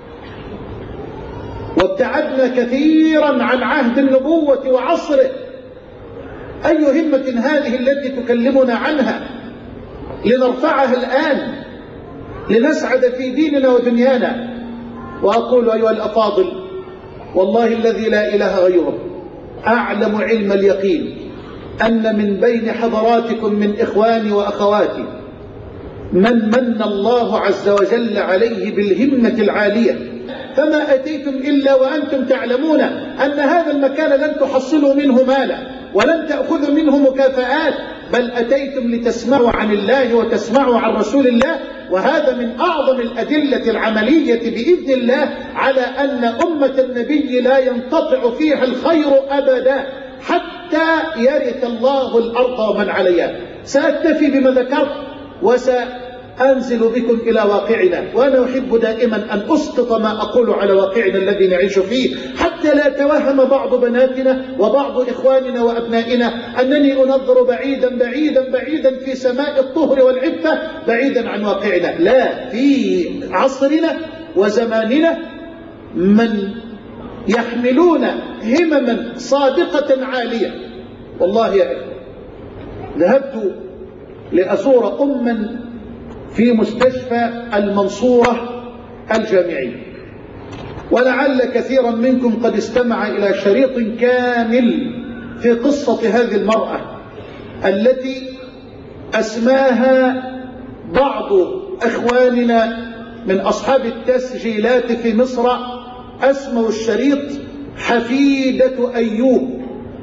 وابتعدنا كثيرا عن عهد النبوة وعصره. أي همة هذه التي تكلمنا عنها لنرفعها الآن لنسعد في ديننا ودنيانا؟ وأقول أيها الأفاضل، والله الذي لا إله غيره، أعلم علم اليقين أن من بين حضراتكم من إخواني وأخواتي من من الله عز وجل عليه بالهمة العالية، فما أتيتم إلا وأنتم تعلمون أن هذا المكان لن تحصلوا منه مالا ولن تأخذوا منه مكافآت، بل أتيتم لتسمعوا عن الله وتسمعوا عن رسول الله. وهذا من أعظم الأدلة العملية بإذن الله على أن أمة النبي لا ينقطع فيها الخير أبدا حتى يرث الله الأرض ومن عليها. سأكتفي بما ذكرت وسأنزل بكم إلى واقعنا، وأنا أحب دائما أن أسقط ما أقول على واقعنا الذي نعيش فيه، حتى لا يتوهم بعض بناتنا وبعض إخواننا وأبنائنا أنني أنظر بعيدا بعيدا بعيدا في سماء الطهر والعفة بعيدا عن واقعنا. لا، في عصرنا وزماننا من يحملون همما صادقة عالية. والله يا إخوة، ذهبت لأزور أما في مستشفى المنصورة الجامعي، ولعل كثيرا منكم قد استمع إلى شريط كامل في قصة هذه المرأة التي أسماها بعض إخواننا من أصحاب التسجيلات في مصر، أسموا الشريط حفيدة أيوب.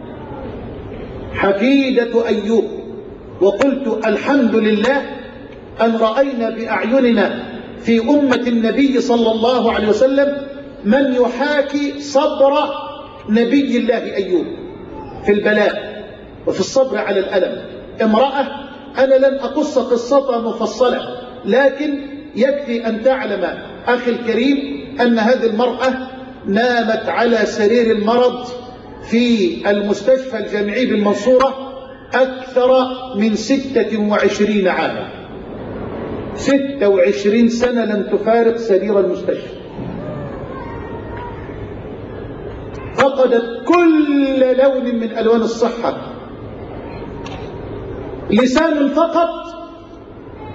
حفيدة أيوب. وقلت الحمد لله أن رأينا بأعيننا في أمة النبي صلى الله عليه وسلم من يحاكي صبر نبي الله أيوب في البلاء وفي الصبر على الألم. امرأة أنا لن أقص قصتها مفصلة، لكن يكفي أن تعلم أخي الكريم أن هذه المرأة نامت على سرير المرض في المستشفى الجامعي بالمنصورة أكثر من ستة وعشرين عاما. ستة وعشرين سنة لم تفارق سرير المستشفى. فقدت كل لون من ألوان الصحة. لسان فقط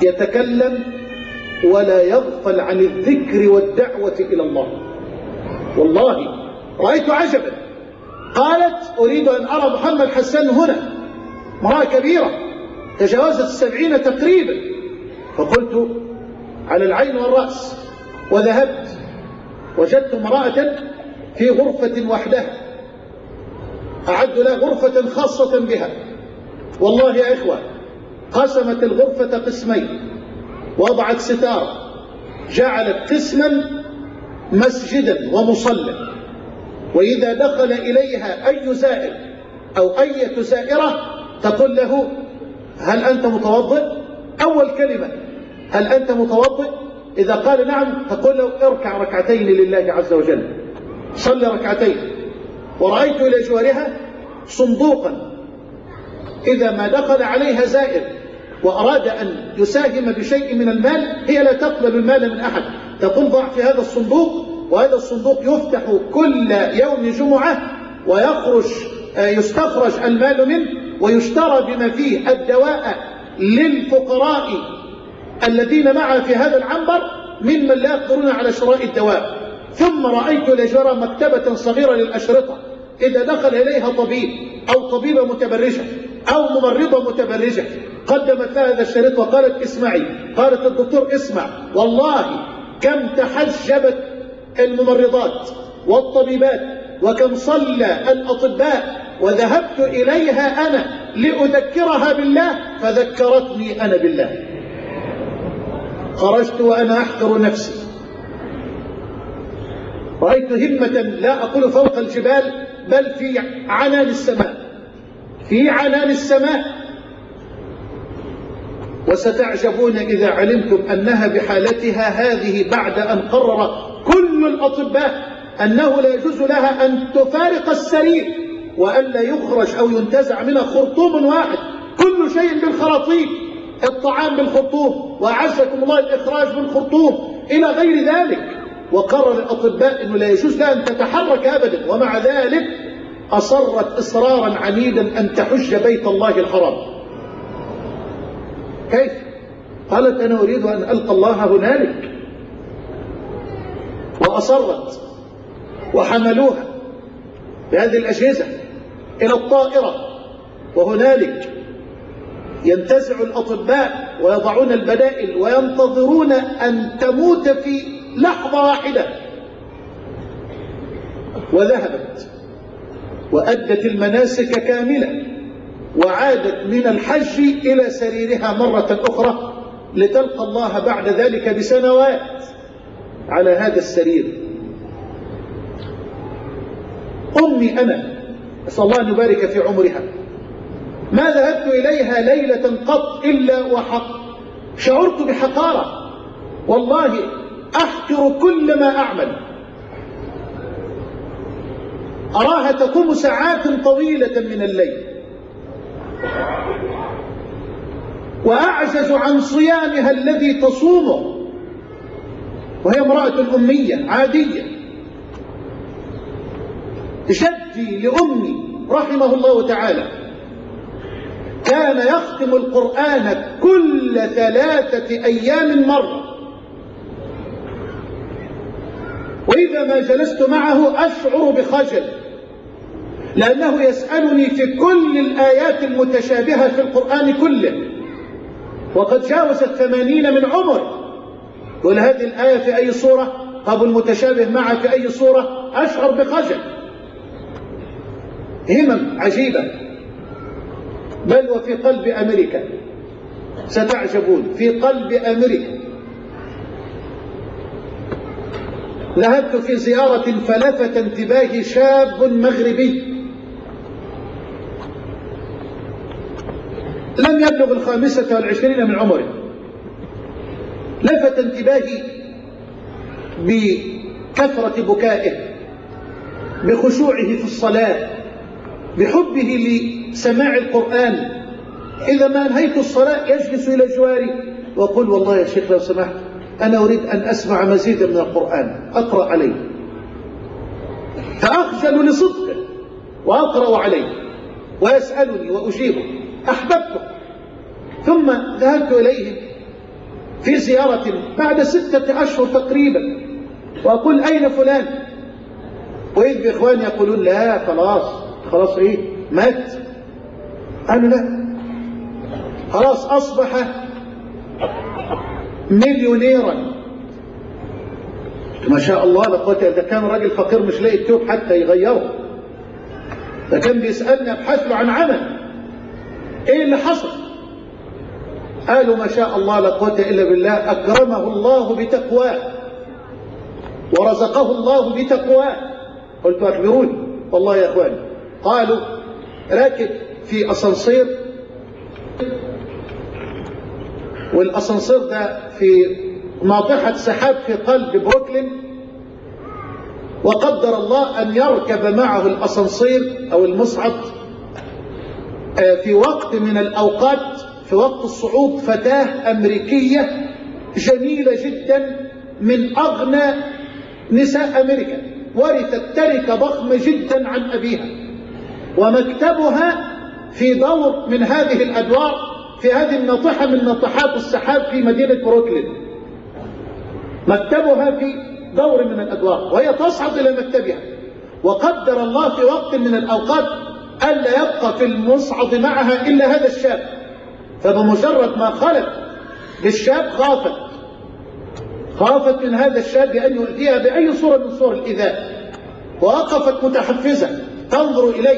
يتكلم ولا يغفل عن الذكر والدعوة إلى الله. والله رأيت عجبا، قالت أريد أن أرى محمد حسان هنا، امرأة كبيرة تجاوزت السبعين تقريبا. فقلت على العين والرأس، وذهبت وجدت امرأة في غرفة وحدها، أعد لها غرفة خاصة بها. والله يا إخوة قسمت الغرفة قسمين، وضعت ستارة، جعلت قسما مسجدا ومصلى، وإذا دخل إليها أي زائر أو أي زائرة تقول له هل أنت متوضئ؟ أول كلمة هل أنت متوضئ؟ إذا قال نعم تقول له اركع ركعتين لله عز وجل، صل ركعتين. ورأيت إلى جوارها صندوقا، إذا ما دخل عليها زائر وأراد أن يساهم بشيء من المال، هي لا تقبل المال من أحد، تقول ضع في هذا الصندوق، وهذا الصندوق يفتح كل يوم جمعة ويخرج يستخرج المال منه ويشترى بما فيه الدواء للفقراء الذين معها في هذا العنبر ممن لا يقدرون على شراء الدواء. ثم رأيت لجرى مكتبة صغيرة للأشرطة، إذا دخل إليها طبيب أو طبيبة متبرجة أو ممرضة متبرجة قدمت لها هذا الشريط وقالت اسمعي، قالت الدكتور اسمع، والله كم تحجبت الممرضات والطبيبات وكم صلى الأطباء، وذهبت إليها أنا لأذكرها بالله فذكرتني أنا بالله. خرجت وأنا أحقر نفسي. رأيت همة لا أقول فوق الجبال بل في عنان السماء، في عنان السماء. وستعجبون إذا علمتم أنها بحالتها هذه بعد أن قرر كل الأطباء أنه لا يجوز لها أن تفارق السرير وألا يخرج أو ينتزع منها خرطوم واحد، كل شيء بالخراطيم، الطعام بالخرطوم، وأعزكم الله الإخراج بالخرطوم إلى غير ذلك. وقرر الأطباء أنه لا يجوز لها أن تتحرك أبدا، ومع ذلك أصرت إصرارا عنيدا أن تحج بيت الله الحرام. كيف؟ قالت أنا أريد أن ألقى الله هنالك. وأصرت وحملوها بهذه الأجهزة إلى الطائرة، وهنالك ينتزع الأطباء ويضعون البدائل وينتظرون أن تموت في لحظة واحدة. وذهبت وأدت المناسك كاملة وعادت من الحج إلى سريرها مرة أخرى لتلقى الله بعد ذلك بسنوات على هذا السرير. أمي أنا أسأل الله أن يبارك في عمرها ما ذهبت إليها ليلة قط إلا وحق شعرت بحقارة، والله أحقر كل ما أعمل. أراها تقوم ساعات طويلة من الليل وأعجز عن صيامها الذي تصومه، وهي امرأة أمية عادية. جدي لأمي رحمه الله تعالى كان يختم القرآن كل ثلاثة أيام مرة، وإذا ما جلست معه أشعر بخجل لأنه يسألني في كل الآيات المتشابهة في القرآن كله، وقد جاوزت ثمانين من عمر. يقول هذه الآية في أي صورة؟ طب المتشابه معها في أي صورة؟ أشعر بخجل. همم عجيبة. بل وفي قلب أمريكا ستعجبون، في قلب أمريكا ذهبت في زيارة فلفت انتباهي شاب مغربي لم يبلغ الخامسة والعشرين من عمره. لفت انتباهي بكثرة بكائه، بخشوعه في الصلاة، بحبه لسماع القرآن. إذا ما أنهيت الصلاة يجلس إلى جواري وأقول والله يا شيخ لو سمحت أنا أريد أن أسمع مزيدا من القرآن أقرأ عليه، فأخجل لصدقه وأقرأ عليه ويسألني وأجيبه. أحببته. ثم ذهبت إليه في زيارة بعد ستة أشهر تقريبا، وأقول أين فلان؟ وإذ بإخواني يقولون لا خلاص خلاص إيه مات. قالوا لا خلاص أصبح مليونيرا. ما شاء الله لا قوة إلا بالله، كان راجل فقير مش لاقي التوب حتى يغيره، ده كان بيسألني أبحث له عن عمل إيه اللي حصل. قالوا ما شاء الله لا قوة إلا بالله، أكرمه الله بتقواه ورزقه الله بتقواه. قلت أخبروني. والله يا أخواني قالوا راكب في أسانسير، والأسانسير ده في ناطحة سحاب في قلب بروكلين، وقدر الله أن يركب معه الأسانسير أو المصعد في وقت من الأوقات في وقت الصعود فتاة أمريكية جميلة جدا من أغنى نساء أمريكا، ورثت تركة ضخمة جدا عن أبيها، ومكتبها في دور من هذه الأدوار في هذه الناطحة من ناطحات السحاب في مدينة بروكلين. مكتبها في دور من الأدوار وهي تصعد إلى مكتبها، وقدر الله في وقت من الأوقات ألا يبقى في المصعد معها إلا هذا الشاب، فبمجرد ما خلت بالشاب خافت خافت من هذا الشاب بأن يؤذيها بأي صورة من صور الإيذاء، ووقفت متحفزة تنظر إليه،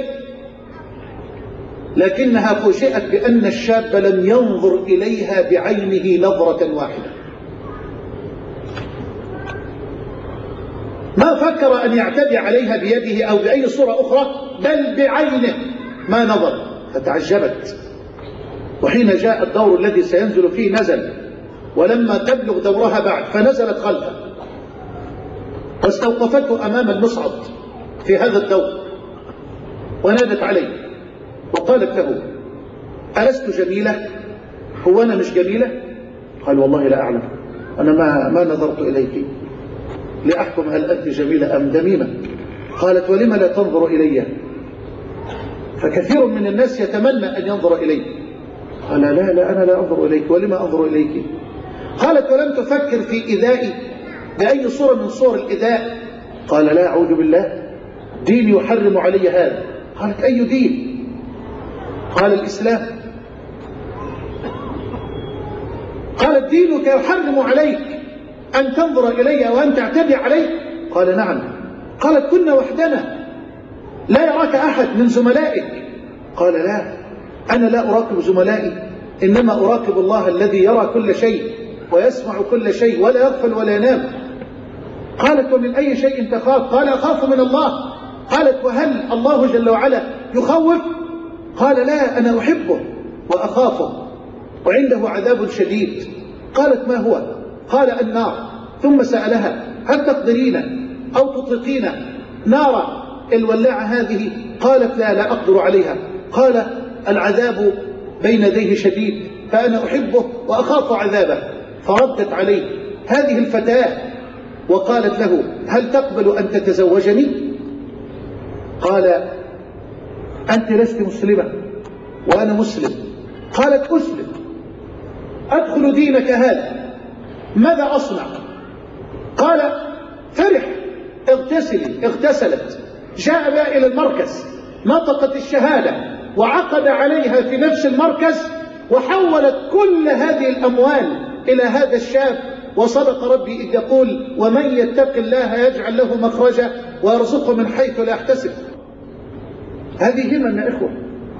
لكنها فوجئت بأن الشاب لم ينظر إليها بعينه نظرة واحدة، ما فكر أن يعتدي عليها بيده أو بأي صورة أخرى، بل بعينه ما نظر، فتعجبت. وحين جاء الدور الذي سينزل فيه نزل، ولما تبلغ دورها بعد فنزلت خلفه واستوقفته أمام المصعد في هذا الدور، ونادت عليه وقالت له ألست جميلة؟ هو أنا مش جميلة؟ قال والله لا أعلم، أنا ما, ما نظرت إليك لأحكم هل أنت جميلة أم دميمة. قالت ولم لا تنظر إلي؟ فكثير من الناس يتمنى أن ينظر إلي. قال لا لا أنا لا أنظر إليك. ولما أنظر إليك؟ قالت ولم تفكر في إيذائي بأي صورة من صور الإيذاء؟ قال لا أعوذ بالله، دين يحرم علي هذا. قالت أي دين؟ قال الإسلام. قالت دينك يحرم عليك أن تنظر إلي وأن تعتدي علي؟ قال نعم. قالت كنا وحدنا لا يراك أحد من زملائك؟ قال لا، أنا لا أراقب زملائي، إنما أراقب الله الذي يرى كل شيء ويسمع كل شيء ولا يغفل ولا ينام. قالت ومن أي شيء تخاف؟ قال أخاف من الله. قالت وهل الله جل وعلا يخوف؟ قال لا، أنا أحبه وأخافه وعنده عذاب شديد. قالت ما هو؟ قال النار. ثم سألها هل تقدرين أو تطلقين نار الولاعة هذه؟ قالت لا لا أقدر عليها. قال العذاب بين يديه شديد، فأنا أحبه وأخاف عذابه. فردت عليه هذه الفتاة وقالت له هل تقبل أن تتزوجني؟ قال أنت لست مسلمة وأنا مسلم. قالت أسلم، أدخل دينك هذا، ماذا أصنع؟ قال فرح، اغتسلي. اغتسلت، جاء بها إلى المركز، نطقت الشهادة وعقد عليها في نفس المركز، وحولت كل هذه الأموال إلى هذا الشاب. وصدق ربي إذ يقول ومن يتق الله يجعل له مخرجا ويرزقه من حيث لا يحتسب. هذه همم يا إخوة.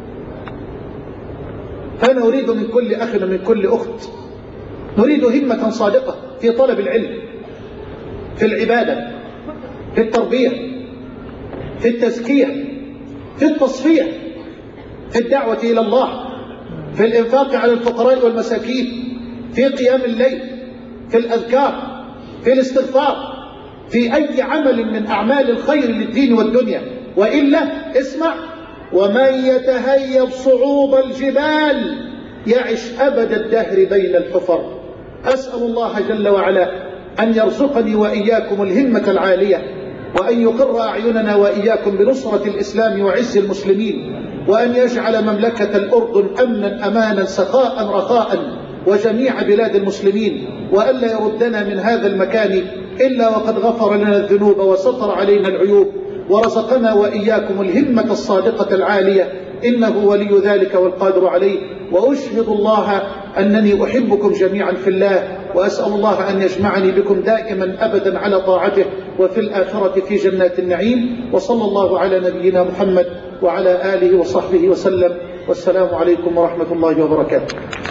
فأنا أريد من كل أخ ومن كل أخت، نريد همة صادقة في طلب العلم، في العبادة، في التربية، في التزكية، في التصفية، في الدعوة إلى الله، في الإنفاق على الفقراء والمساكين، في قيام الليل، في الأذكار، في الاستغفار، في أي عمل من أعمال الخير للدين والدنيا. وإلا اسمع، ومن يتهيب صعوب الجبال يعش أبد الدهر بين الحفر. أسأل الله جل وعلا أن يرزقني وإياكم الهمة العالية، وأن يقر أعيننا وإياكم بنصرة الإسلام وعز المسلمين، وأن يجعل مملكة الأردن أمنا أمانا سخاء رخاء وجميع بلاد المسلمين، وألا يردنا من هذا المكان إلا وقد غفر لنا الذنوب وستر علينا العيوب، ورزقنا وإياكم الهمة الصادقة العالية، إنه ولي ذلك والقادر عليه. وأشهد الله أنني أحبكم جميعا في الله، وأسأل الله أن يجمعني بكم دائما أبدا على طاعته، وفي الآخرة في جنات النعيم. وصلى الله على نبينا محمد وعلى آله وصحبه وسلم، والسلام عليكم ورحمة الله وبركاته.